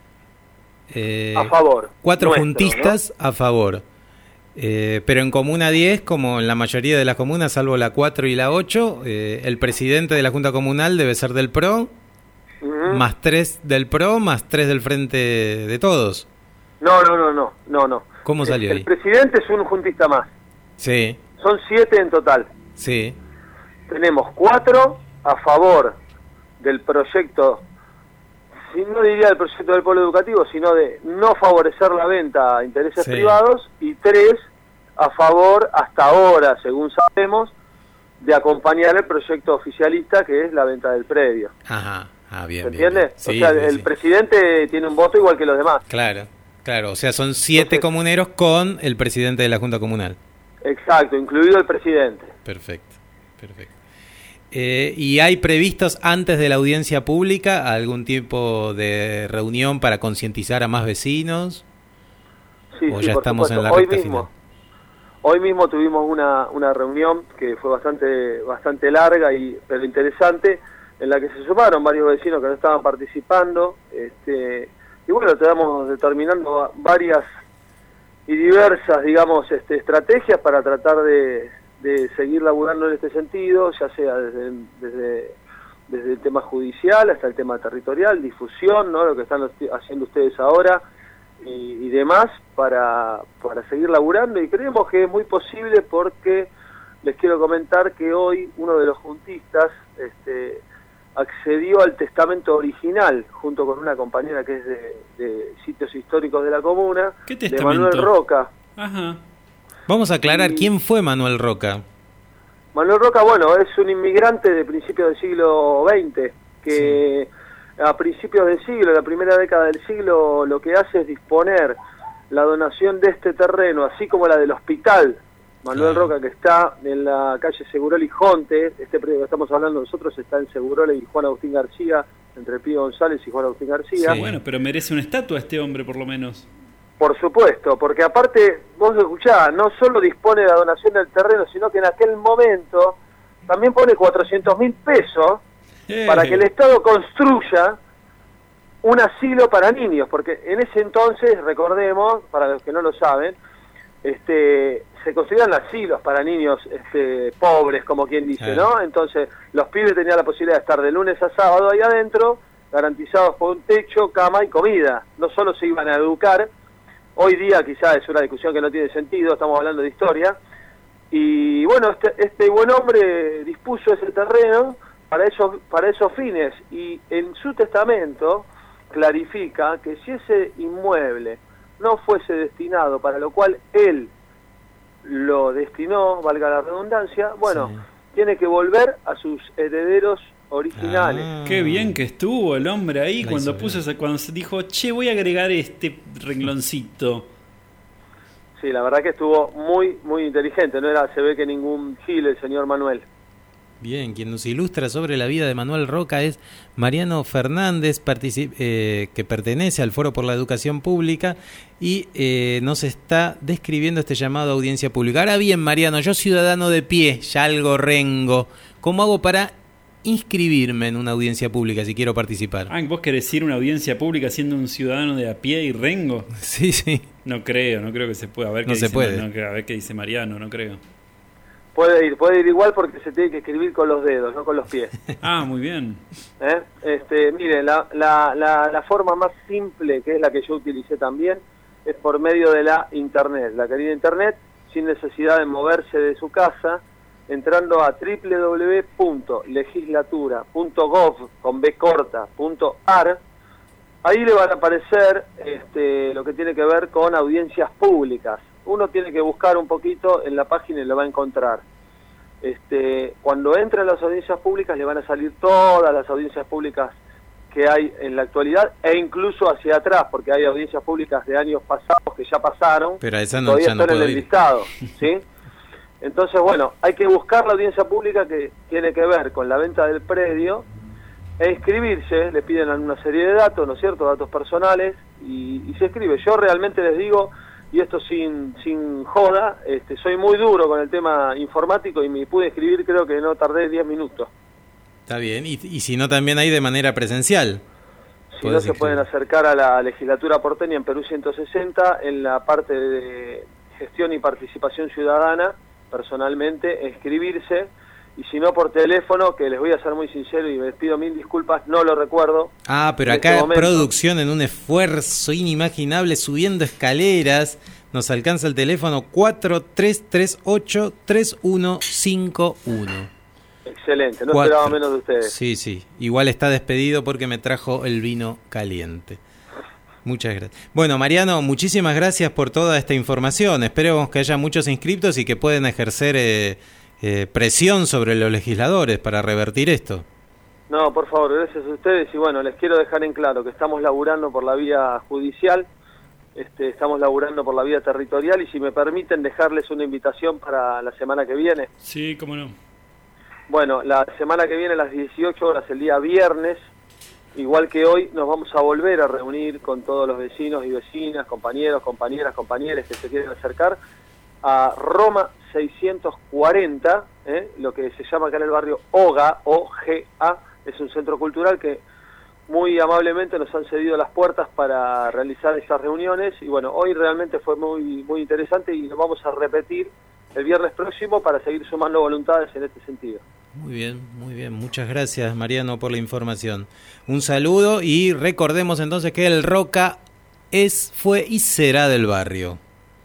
F: Eh,
R: a favor.
F: Cuatro
R: nuestro,
F: juntistas, ¿no?, a favor. Eh, pero en Comuna diez, como en la mayoría de las comunas, salvo la cuatro y la ocho, eh, el presidente de la Junta Comunal debe ser del P R O, uh-huh, más tres del P R O, más tres del Frente de Todos.
R: No, no, no, no, no, no.
F: ¿Cómo salió
R: el,
F: ahí?
R: El presidente es un juntista más.
F: Sí.
R: Son siete en total.
F: Sí.
R: Tenemos cuatro a favor del proyecto, si no diría del proyecto del polo educativo, sino de no favorecer la venta a intereses
F: sí.
R: privados, y tres a favor, hasta ahora, según sabemos, de acompañar el proyecto oficialista, que es la venta del predio.
F: Ajá, ah, bien,
R: ¿Se
F: bien,
R: entiende?
F: bien. Sí,
R: o sea,
F: sí,
R: el
F: sí.
R: presidente tiene un voto igual que los demás.
F: Claro, claro, o sea, son siete Entonces, comuneros con el presidente de la Junta Comunal.
R: Exacto, incluido el presidente.
F: Perfecto, perfecto. Eh, ¿Y hay previstos antes de la audiencia pública algún tipo de reunión para concientizar a más vecinos?
R: Sí,
F: ¿O
R: sí,
F: ya
R: por
F: estamos
R: supuesto.
F: en la
R: Hoy
F: recta
R: mismo,
F: final?
R: Hoy mismo tuvimos una, una reunión que fue bastante bastante larga y pero interesante, en la que se sumaron varios vecinos que no estaban participando, este, y bueno, estamos determinando varias y diversas, digamos, este, estrategias para tratar de, de seguir laburando en este sentido, ya sea desde, desde, desde el tema judicial hasta el tema territorial, difusión, ¿no?, lo que están haciendo ustedes ahora y, y demás, para, para seguir laburando, y creemos que es muy posible porque les quiero comentar que hoy uno de los juntistas este, accedió al testamento original junto con una compañera que es de, de sitios históricos de la comuna,
G: ¿Qué
R: de
G: testamento?
R: Manuel Roca.
G: Ajá.
F: Vamos a aclarar,
R: Y-
F: ¿quién fue Manuel Roca?
R: Manuel Roca, bueno, es un inmigrante de principios del siglo veinte, que a principios del siglo, la primera década del siglo, lo que hace es disponer la donación de este terreno, así como la del hospital Manuel
F: Claro.
R: Roca, que está en la calle Segurola y Jonte. Este predio que estamos hablando nosotros está en Segurola y Juan Agustín García, entre Pío González y Juan Agustín García.
G: Sí. Bueno, pero merece una estatua este hombre, por lo menos.
R: Por supuesto, porque aparte, vos escuchás, no solo dispone de la donación del terreno, sino que en aquel momento también pone cuatrocientos mil pesos
G: Eh.
R: para que el Estado construya un asilo para niños, porque en ese entonces, recordemos, para los que no lo saben, este, se construían asilos para niños este, pobres, como quien dice,
F: Eh.
R: ¿no? Entonces, los pibes tenían la posibilidad de estar de lunes a sábado ahí adentro, garantizados por un techo, cama y comida. No solo se iban a educar, hoy día quizás es una discusión que no tiene sentido, estamos hablando de historia, y bueno, este, este buen hombre dispuso ese terreno para esos, para esos fines, y en su testamento clarifica que si ese inmueble no fuese destinado para lo cual él lo destinó, valga la redundancia, bueno, sí. tiene que volver a sus herederos originales.
G: Ah, qué bien que estuvo el hombre ahí
F: la
G: cuando puso esa, cuando se dijo, che, voy a agregar este rengloncito.
R: Sí, la verdad que estuvo muy, muy inteligente, no era, se ve que ningún gil el señor Manuel.
F: Bien, quien nos ilustra sobre la vida de Manuel Roca es Mariano Fernández, particip- eh, que pertenece al Foro por la Educación Pública y eh, nos está describiendo este llamado a audiencia pública. Ahora bien, Mariano, yo ciudadano de pie, ya algo rengo, ¿cómo hago para inscribirme en una audiencia pública si quiero participar?
G: Ah, ¿vos querés ir a una audiencia pública siendo un ciudadano de a pie y rengo?
F: Sí, sí.
G: No creo, no creo que se pueda. A ver qué
F: No se
G: dice,
F: puede.
G: No, no, a ver qué dice Mariano, no creo.
R: Puede ir, puede ir igual porque se tiene que escribir con los dedos, no con los pies.
G: Ah, muy bien.
R: ¿Eh? Este, mire, la, la, la, la forma más simple, que es la que yo utilicé también, es por medio de la internet, la querida internet, sin necesidad de moverse de su casa, entrando a doble u doble u doble u punto legislatura punto gov con b corta punto ar. Ahí le van a aparecer este, lo que tiene que ver con audiencias públicas. Uno tiene que buscar un poquito en la página y lo va a encontrar. Este, cuando entre a las audiencias públicas le van a salir todas las audiencias públicas que hay en la actualidad e incluso hacia atrás, porque hay audiencias públicas de años pasados que ya pasaron,
F: pero esa no,
R: todavía
F: ya no
R: están en
F: puedo
R: el
F: ir.
R: listado, ¿sí? Entonces, bueno, hay que buscar la audiencia pública que tiene que ver con la venta del predio e inscribirse, le piden una serie de datos, ¿no es cierto?, datos personales, y, y se escribe. Yo realmente les digo, y esto sin sin joda, este, soy muy duro con el tema informático y me pude escribir, creo que no tardé diez minutos.
F: Está bien, y, y si no también hay de manera presencial.
R: Si no, se pueden acercar a la legislatura porteña en Perú ciento sesenta, en la parte de gestión y participación ciudadana, personalmente, escribirse, y si no por teléfono, que les voy a ser muy sincero y les pido mil disculpas, no lo recuerdo.
F: Ah, pero
R: en
F: acá
R: este momento.
F: producción en un esfuerzo inimaginable, subiendo escaleras, nos alcanza el teléfono cuatro tres tres ocho tres uno cinco uno.
R: Excelente, no
F: Cuatro.
R: esperaba menos de ustedes.
F: Sí, sí, igual está despedido porque me trajo el vino caliente. Muchas gracias. Bueno, Mariano, muchísimas gracias por toda esta información. Esperemos que haya muchos inscriptos y que puedan ejercer eh, eh, presión sobre los legisladores para revertir esto.
R: No, por favor, gracias a ustedes, y bueno, les quiero dejar en claro que estamos laburando por la vía judicial, este, estamos laburando por la vía territorial, y si me permiten dejarles una invitación para la semana que viene.
G: Sí, cómo no.
R: Bueno, la semana que viene a las dieciocho horas, el día viernes, igual que hoy, nos vamos a volver a reunir con todos los vecinos y vecinas, compañeros, compañeras, compañeros que se quieren acercar a Roma seiscientos cuarenta, ¿eh? lo que se llama acá en el barrio O G A, O G A, es un centro cultural que muy amablemente nos han cedido las puertas para realizar esas reuniones, y bueno, hoy realmente fue muy, muy interesante y lo vamos a repetir el viernes próximo para seguir sumando voluntades en este sentido.
F: Muy bien, muy bien. Muchas gracias, Mariano, por la información. Un saludo y recordemos entonces que el Roca es, fue y será del barrio.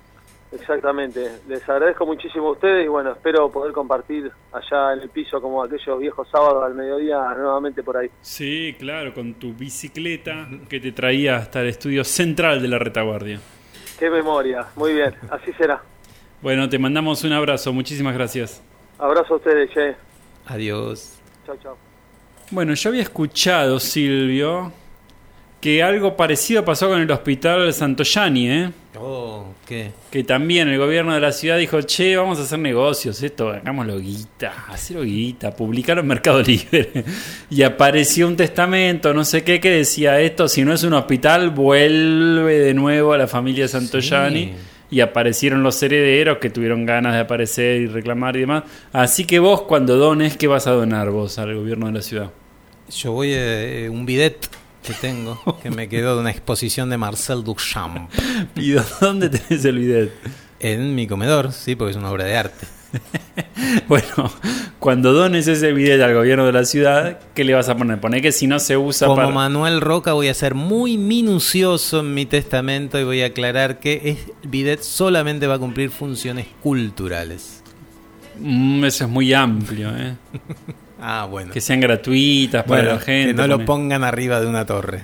R: Exactamente. Les agradezco muchísimo a ustedes y bueno, espero poder compartir allá en el piso como aquellos viejos sábados al mediodía nuevamente por ahí.
G: Sí, claro, con tu bicicleta que te traía hasta el estudio central de la retaguardia.
R: Qué memoria. Muy bien, así será.
G: Bueno, te mandamos un abrazo. Muchísimas gracias.
R: Abrazo a ustedes, che.
F: Adiós.
R: Chau, chau.
G: Bueno, yo había escuchado, Silvio, que algo parecido pasó con el hospital Santoyani, ¿eh?
F: Oh, ¿qué?
G: Que también el gobierno de la ciudad dijo, che, vamos a hacer negocios, esto, hagámoslo guita, hacerlo guita, publicarlo en Mercado Libre. Y apareció un testamento, no sé qué, que decía esto, si no es un hospital, vuelve de nuevo a la familia Santoyani. Sí. Y aparecieron los herederos que tuvieron ganas de aparecer y reclamar y demás. Así que vos, cuando dones, ¿qué vas a donar vos al gobierno de la ciudad?
F: Yo voy a eh, un bidet que tengo, que me quedó de una exposición de Marcel Duchamp.
G: ¿Y dónde tenés el bidet?
F: En mi comedor, sí, porque es una obra de arte.
G: Bueno, cuando dones ese bidet al gobierno de la ciudad, ¿qué le vas a poner? Poné que si no se usa
F: Como
G: para...
F: Manuel Roca voy a ser muy minucioso en mi testamento y voy a aclarar que el bidet solamente va a cumplir funciones culturales.
G: Mm, eso es muy amplio, ¿eh?
F: Ah, bueno.
G: Que sean gratuitas para
F: bueno,
G: la gente.
F: Que no
G: poner.
F: lo pongan arriba de una torre.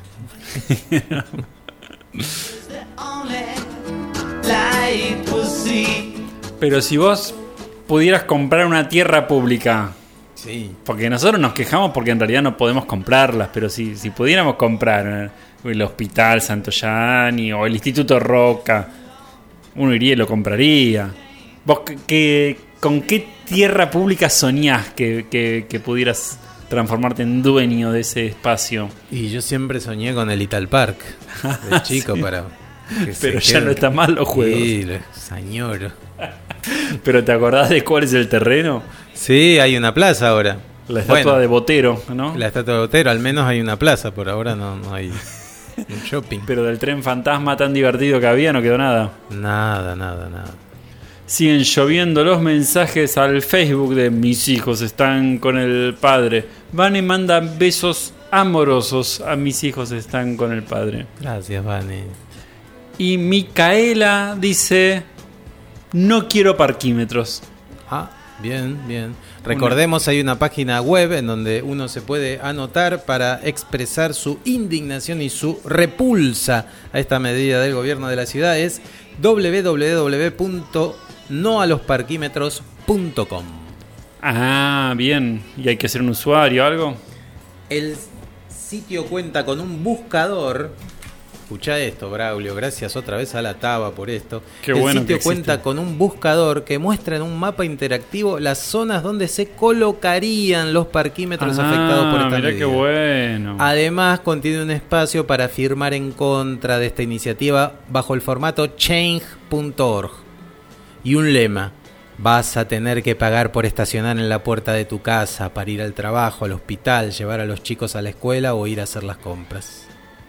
G: Pero si vos pudieras comprar una tierra pública,
F: sí.
G: Porque nosotros nos quejamos porque en realidad no podemos comprarlas, pero si, si pudiéramos comprar el Hospital Santoyani o el Instituto Roca, uno iría y lo compraría. ¿Vos qué, con qué tierra pública soñás que, que, que pudieras transformarte en dueño de ese espacio?
F: Y yo siempre soñé con el Ital Park de chico, sí. para que
G: pero
F: se
G: ya
F: quede...
G: no están mal los juegos.
F: Sí, señor.
G: ¿Pero te acordás de cuál es el terreno?
F: Sí, hay una plaza ahora.
G: La estatua bueno, de Botero, ¿no?
F: La estatua de Botero, al menos hay una plaza, por ahora no, no hay un shopping.
G: Pero del tren fantasma tan divertido que había no quedó nada.
F: Nada, nada, nada.
G: Siguen lloviendo los mensajes al Facebook de mis hijos están con el padre. Vane manda besos amorosos a mis hijos están con el padre.
F: Gracias, Vane.
G: Y Micaela dice, no quiero parquímetros.
F: Ah, bien, bien. Recordemos, hay una página web en donde uno se puede anotar para expresar su indignación y su repulsa a esta medida del gobierno de la ciudad. Es doble u doble u doble u punto no a los parquímetros punto com.
G: Ah, bien. ¿Y hay que ser un usuario o algo?
F: El sitio cuenta con un buscador. Escuchá esto, Braulio, gracias otra vez a la Taba por esto.
G: Qué
F: el
G: bueno
F: sitio
G: que
F: cuenta
G: existe.
F: con un buscador que muestra en un mapa interactivo las zonas donde se colocarían los parquímetros
G: ah,
F: afectados por esta
G: mirá
F: medida.
G: Qué bueno.
F: Además, contiene un espacio para firmar en contra de esta iniciativa bajo el formato change punto org y un lema: vas a tener que pagar por estacionar en la puerta de tu casa para ir al trabajo, al hospital, llevar a los chicos a la escuela o ir a hacer las compras.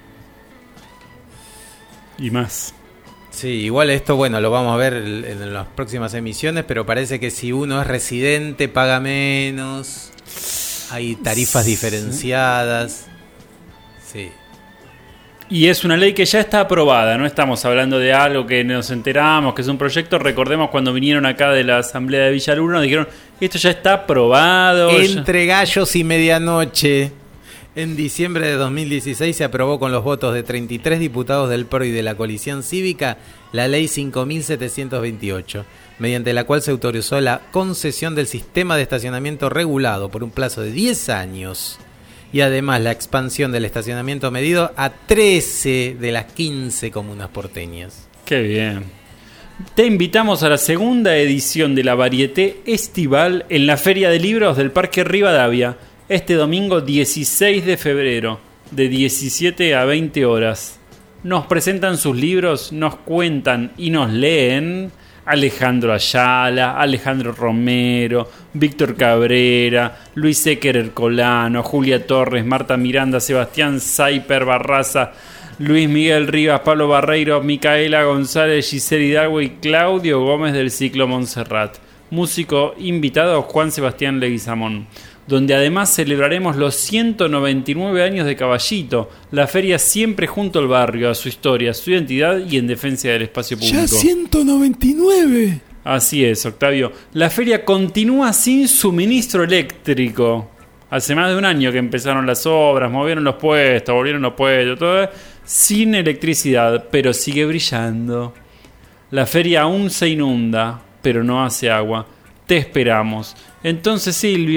G: Y más.
F: Sí, igual esto, bueno, lo vamos a ver en las próximas emisiones, pero parece que si uno es residente paga menos, hay tarifas sí. diferenciadas. Sí.
G: Y es una ley que ya está aprobada, no estamos hablando de algo que nos enteramos, que es un proyecto. Recordemos cuando vinieron acá de la Asamblea de Villaluro, nos dijeron, esto ya está aprobado.
F: Entre
G: ya...
F: gallos y medianoche. En diciembre de dos mil dieciséis se aprobó con los votos de treinta y tres diputados del P R O y de la coalición cívica la ley cinco mil setecientos veintiocho, mediante la cual se autorizó la concesión del sistema de estacionamiento regulado por un plazo de diez años y además la expansión del estacionamiento medido a trece de las quince comunas porteñas.
G: Qué bien. Te invitamos a la segunda edición de la Varieté Estival en la Feria de Libros del Parque Rivadavia. Este domingo dieciséis de febrero, de diecisiete a veinte horas. Nos presentan sus libros, nos cuentan y nos leen Alejandro Ayala, Alejandro Romero, Víctor Cabrera, Luis Ecker Ercolano, Julia Torres, Marta Miranda, Sebastián Saiper Barraza, Luis Miguel Rivas, Pablo Barreiro, Micaela González, Giselle Hidalgo y Claudio Gómez del Ciclo Montserrat. Músico invitado Juan Sebastián Leguizamón, donde además celebraremos los ciento noventa y nueve años de Caballito, la feria siempre junto al barrio, a su historia, a su identidad y en defensa del espacio público.
F: ¡Ya ciento noventa y nueve!
G: Así es, Octavio. La feria continúa sin suministro eléctrico. Hace más de un año que empezaron las obras, movieron los puestos, volvieron los puestos, todo sin electricidad, pero sigue brillando. La feria aún se inunda, pero no hace agua. Te esperamos. Entonces, Silvio,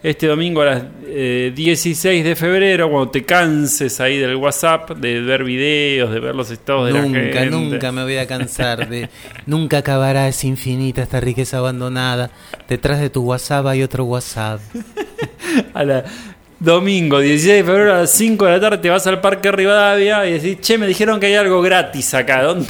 G: este domingo a las eh, dieciséis de febrero, cuando te canses ahí del WhatsApp, de ver videos, de ver los estados de
F: nunca,
G: la gente.
F: Nunca, nunca me voy a cansar de... Nunca acabará, es infinita esta riqueza abandonada. Detrás de tu WhatsApp hay otro WhatsApp.
G: A la... Domingo, dieciséis de febrero a las cinco de la tarde te vas al Parque Rivadavia y decís, che, me dijeron que hay algo gratis acá, ¿dónde?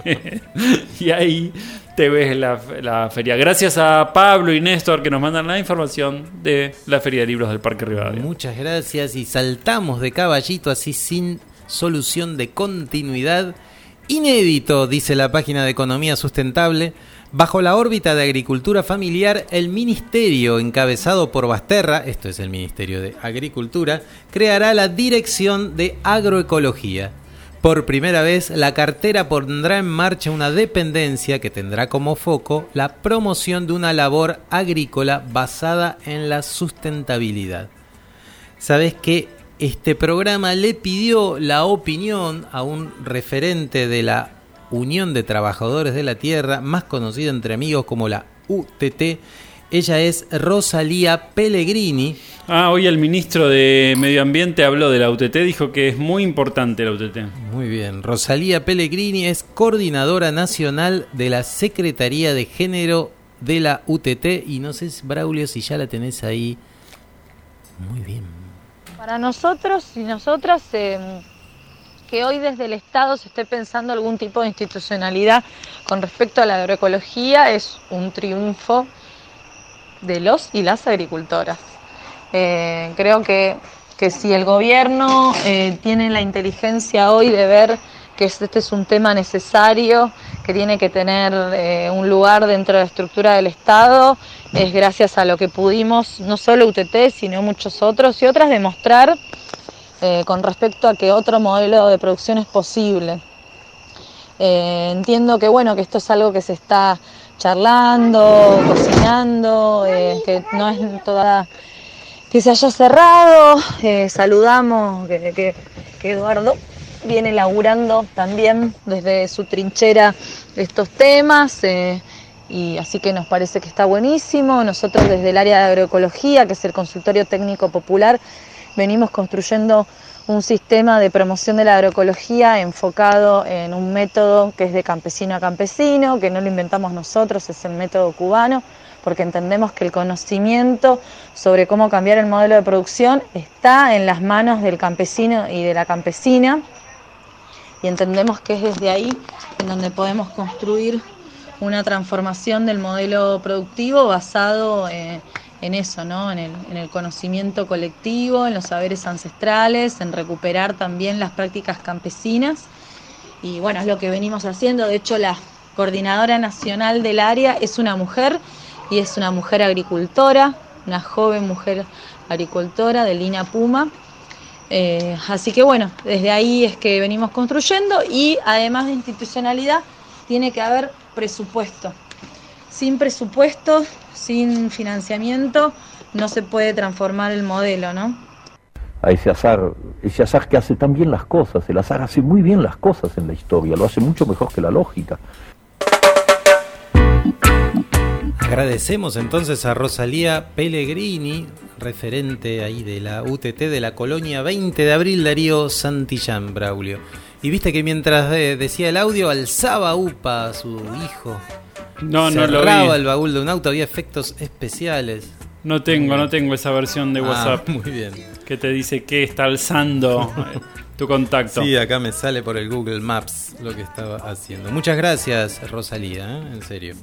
G: Y ahí te ves la, la feria. Gracias a Pablo y Néstor que nos mandan la información de la Feria de Libros del Parque Rivadavia.
F: Muchas gracias y saltamos de caballito así sin solución de continuidad. Inédito, dice la página de Economía Sustentable. Bajo la órbita de Agricultura Familiar, el Ministerio, encabezado por Basterra, esto es el Ministerio de Agricultura, creará la Dirección de Agroecología. Por primera vez, la cartera pondrá en marcha una dependencia que tendrá como foco la promoción de una labor agrícola basada en la sustentabilidad. ¿Sabés qué? Este programa le pidió la opinión a un referente de la Unión de Trabajadores de la Tierra, más conocida entre amigos como la U T T. Ella es Rosalía Pellegrini.
G: Ah, hoy el ministro de Medio Ambiente habló de la U T T, dijo que es muy importante la U T T.
F: Muy bien. Rosalía Pellegrini es coordinadora nacional de la Secretaría de Género de la U T T. Y no sé, Braulio, si ya la tenés ahí. Muy bien.
S: Para nosotros y nosotras... Eh... que hoy desde el Estado se esté pensando algún tipo de institucionalidad con respecto a la agroecología es un triunfo de los y las agricultoras. Eh, creo que, que si el gobierno eh, tiene la inteligencia hoy de ver que este es un tema necesario, que tiene que tener eh, un lugar dentro de la estructura del Estado, es gracias a lo que pudimos, no solo U T T, sino muchos otros y otras, demostrar Eh, con respecto a que otro modelo de producción es posible. Eh, entiendo que bueno, que esto es algo que se está charlando, cocinando, eh, que no es toda que se haya cerrado. Eh, saludamos que, que, que Eduardo viene laburando también desde su trinchera estos temas, eh, y así que nos parece que está buenísimo. Nosotros desde el área de agroecología, que es el consultorio técnico popular, venimos construyendo un sistema de promoción de la agroecología enfocado en un método que es de campesino a campesino, que no lo inventamos nosotros, es el método cubano, porque entendemos que el conocimiento sobre cómo cambiar el modelo de producción está en las manos del campesino y de la campesina, y entendemos que es desde ahí en donde podemos construir una transformación del modelo productivo basado en en eso, ¿no? En el, en el conocimiento colectivo, en los saberes ancestrales, en recuperar también las prácticas campesinas. Y bueno, es lo que venimos haciendo. De hecho, la coordinadora nacional del área es una mujer, y es una mujer agricultora, una joven mujer agricultora de Línea Puma. Eh, así que bueno, desde ahí es que venimos construyendo, y además de institucionalidad, tiene que haber presupuesto. Sin presupuesto, sin financiamiento, no se puede transformar el modelo, ¿no?
T: A ese azar, ese azar que hace tan bien las cosas, el azar hace muy bien las cosas en la historia, lo hace mucho mejor que la lógica.
F: Agradecemos entonces a Rosalía Pellegrini, referente ahí de la U T T de la colonia veinte de abril, Darío Santillán, Braulio. Y viste que mientras de, decía el audio, alzaba UPA a su hijo.
G: No, no lo vi.
F: Cerraba el baúl de un auto, había efectos especiales.
G: No tengo, no tengo esa versión de WhatsApp.
F: Ah, muy bien.
G: Que te dice que está alzando tu contacto.
F: Sí, acá me sale por el Google Maps lo que estaba haciendo. Muchas gracias, Rosalía, ¿eh? En serio.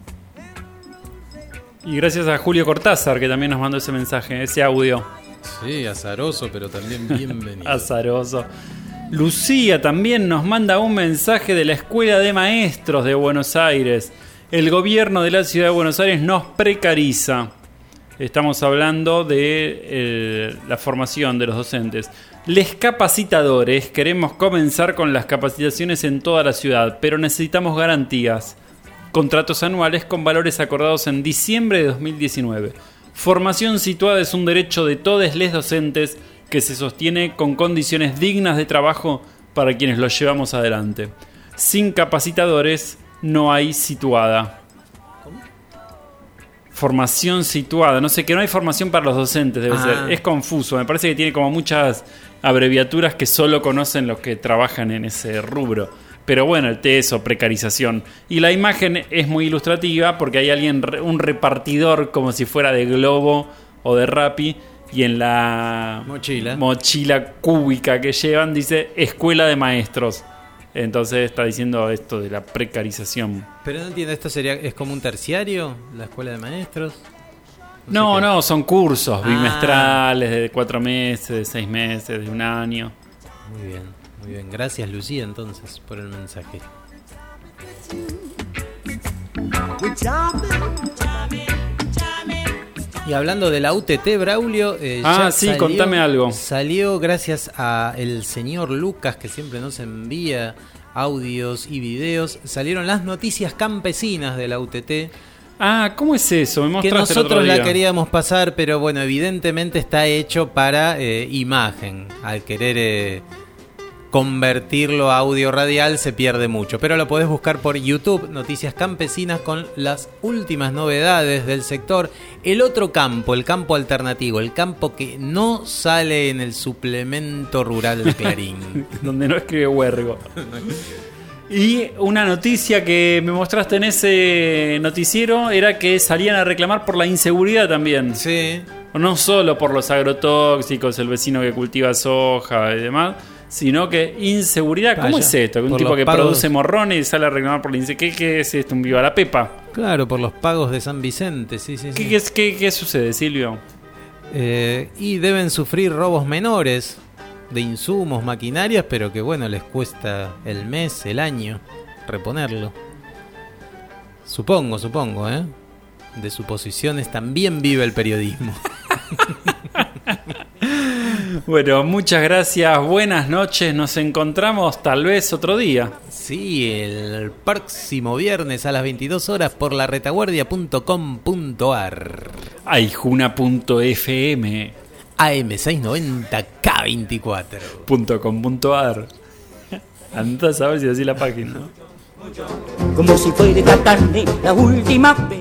G: Y gracias a Julio Cortázar, que también nos mandó ese mensaje, ese audio.
F: Sí, azaroso, pero también bienvenido.
G: Azaroso. Lucía también nos manda un mensaje de la Escuela de Maestros de Buenos Aires. El gobierno de la ciudad de Buenos Aires nos precariza. Estamos hablando de eh, la formación de los docentes. Les capacitadores, queremos comenzar con las capacitaciones en toda la ciudad, pero necesitamos garantías. Contratos anuales con valores acordados en diciembre de dos mil diecinueve. Formación situada es un derecho de todos les docentes que se sostiene con condiciones dignas de trabajo para quienes lo llevamos adelante. Sin capacitadores no hay situada. formación situada, no sé, que no hay formación para los docentes, debe
F: Ah.
G: ser. Es confuso, me parece que tiene como muchas abreviaturas que solo conocen los que trabajan en ese rubro. Pero bueno, el teso, precarización. Y la imagen es muy ilustrativa porque hay alguien, un repartidor como si fuera de Globo o de Rappi, y en la
F: mochila,
G: mochila cúbica que llevan dice Escuela de Maestros. Entonces está diciendo esto de la precarización.
F: Pero no entiendo, ¿esto sería es como un terciario? ¿La escuela de maestros?
G: No, no, son cursos
F: Ah.
G: bimestrales de cuatro meses, de seis meses, de un año.
F: Muy bien, muy bien. Gracias, Lucía, entonces, por el mensaje. Y hablando de la U T T, Braulio, eh,
G: Ah,
F: ya
G: sí,
F: salió-
G: contame algo.
F: Salió gracias a el señor Lucas, que siempre nos envía audios y videos. Salieron las noticias campesinas de la U T T.
G: Ah, ¿cómo es eso? Me
F: Que
G: mostraste el otro
F: nosotros la
G: día.
F: queríamos pasar, pero bueno, evidentemente está hecho para eh, imagen. Al querer eh, convertirlo a audio radial se pierde mucho. Pero lo podés buscar por YouTube, Noticias Campesinas, con las últimas novedades del sector. El otro campo, el campo alternativo, el campo que no sale en el suplemento rural de Clarín.
G: Donde no escribe Huergo. Y una noticia que me mostraste en ese noticiero era que salían a reclamar por la inseguridad también.
F: Sí.
G: No solo por los agrotóxicos, el vecino que cultiva soja y demás, sino que inseguridad. ¿Cómo
F: Vaya,
G: es esto? Que un
F: por
G: tipo
F: los
G: que
F: pagos.
G: produce morrones y sale a reclamar por la inseguridad. ¿Qué, qué es esto? ¿Un viva la pepa?
F: Claro, por los pagos de San Vicente, sí, sí, sí.
G: ¿Qué, qué, qué, qué sucede, Silvio?
F: Eh, y deben sufrir robos menores de insumos, maquinarias, pero que bueno, les cuesta el mes, el año reponerlo. Supongo, supongo, ¿eh? De suposiciones también vive el periodismo.
G: Bueno, muchas gracias, buenas noches, nos encontramos tal vez otro día.
F: Sí, el próximo viernes a las veintidós horas por la retaguardia punto com punto ar.
G: Aijuna punto f m.
F: A M seiscientos noventa K veinticuatro.
G: Punto com punto ar. Andá a saber si así la página.
U: Como si fuera esta tarde la última vez.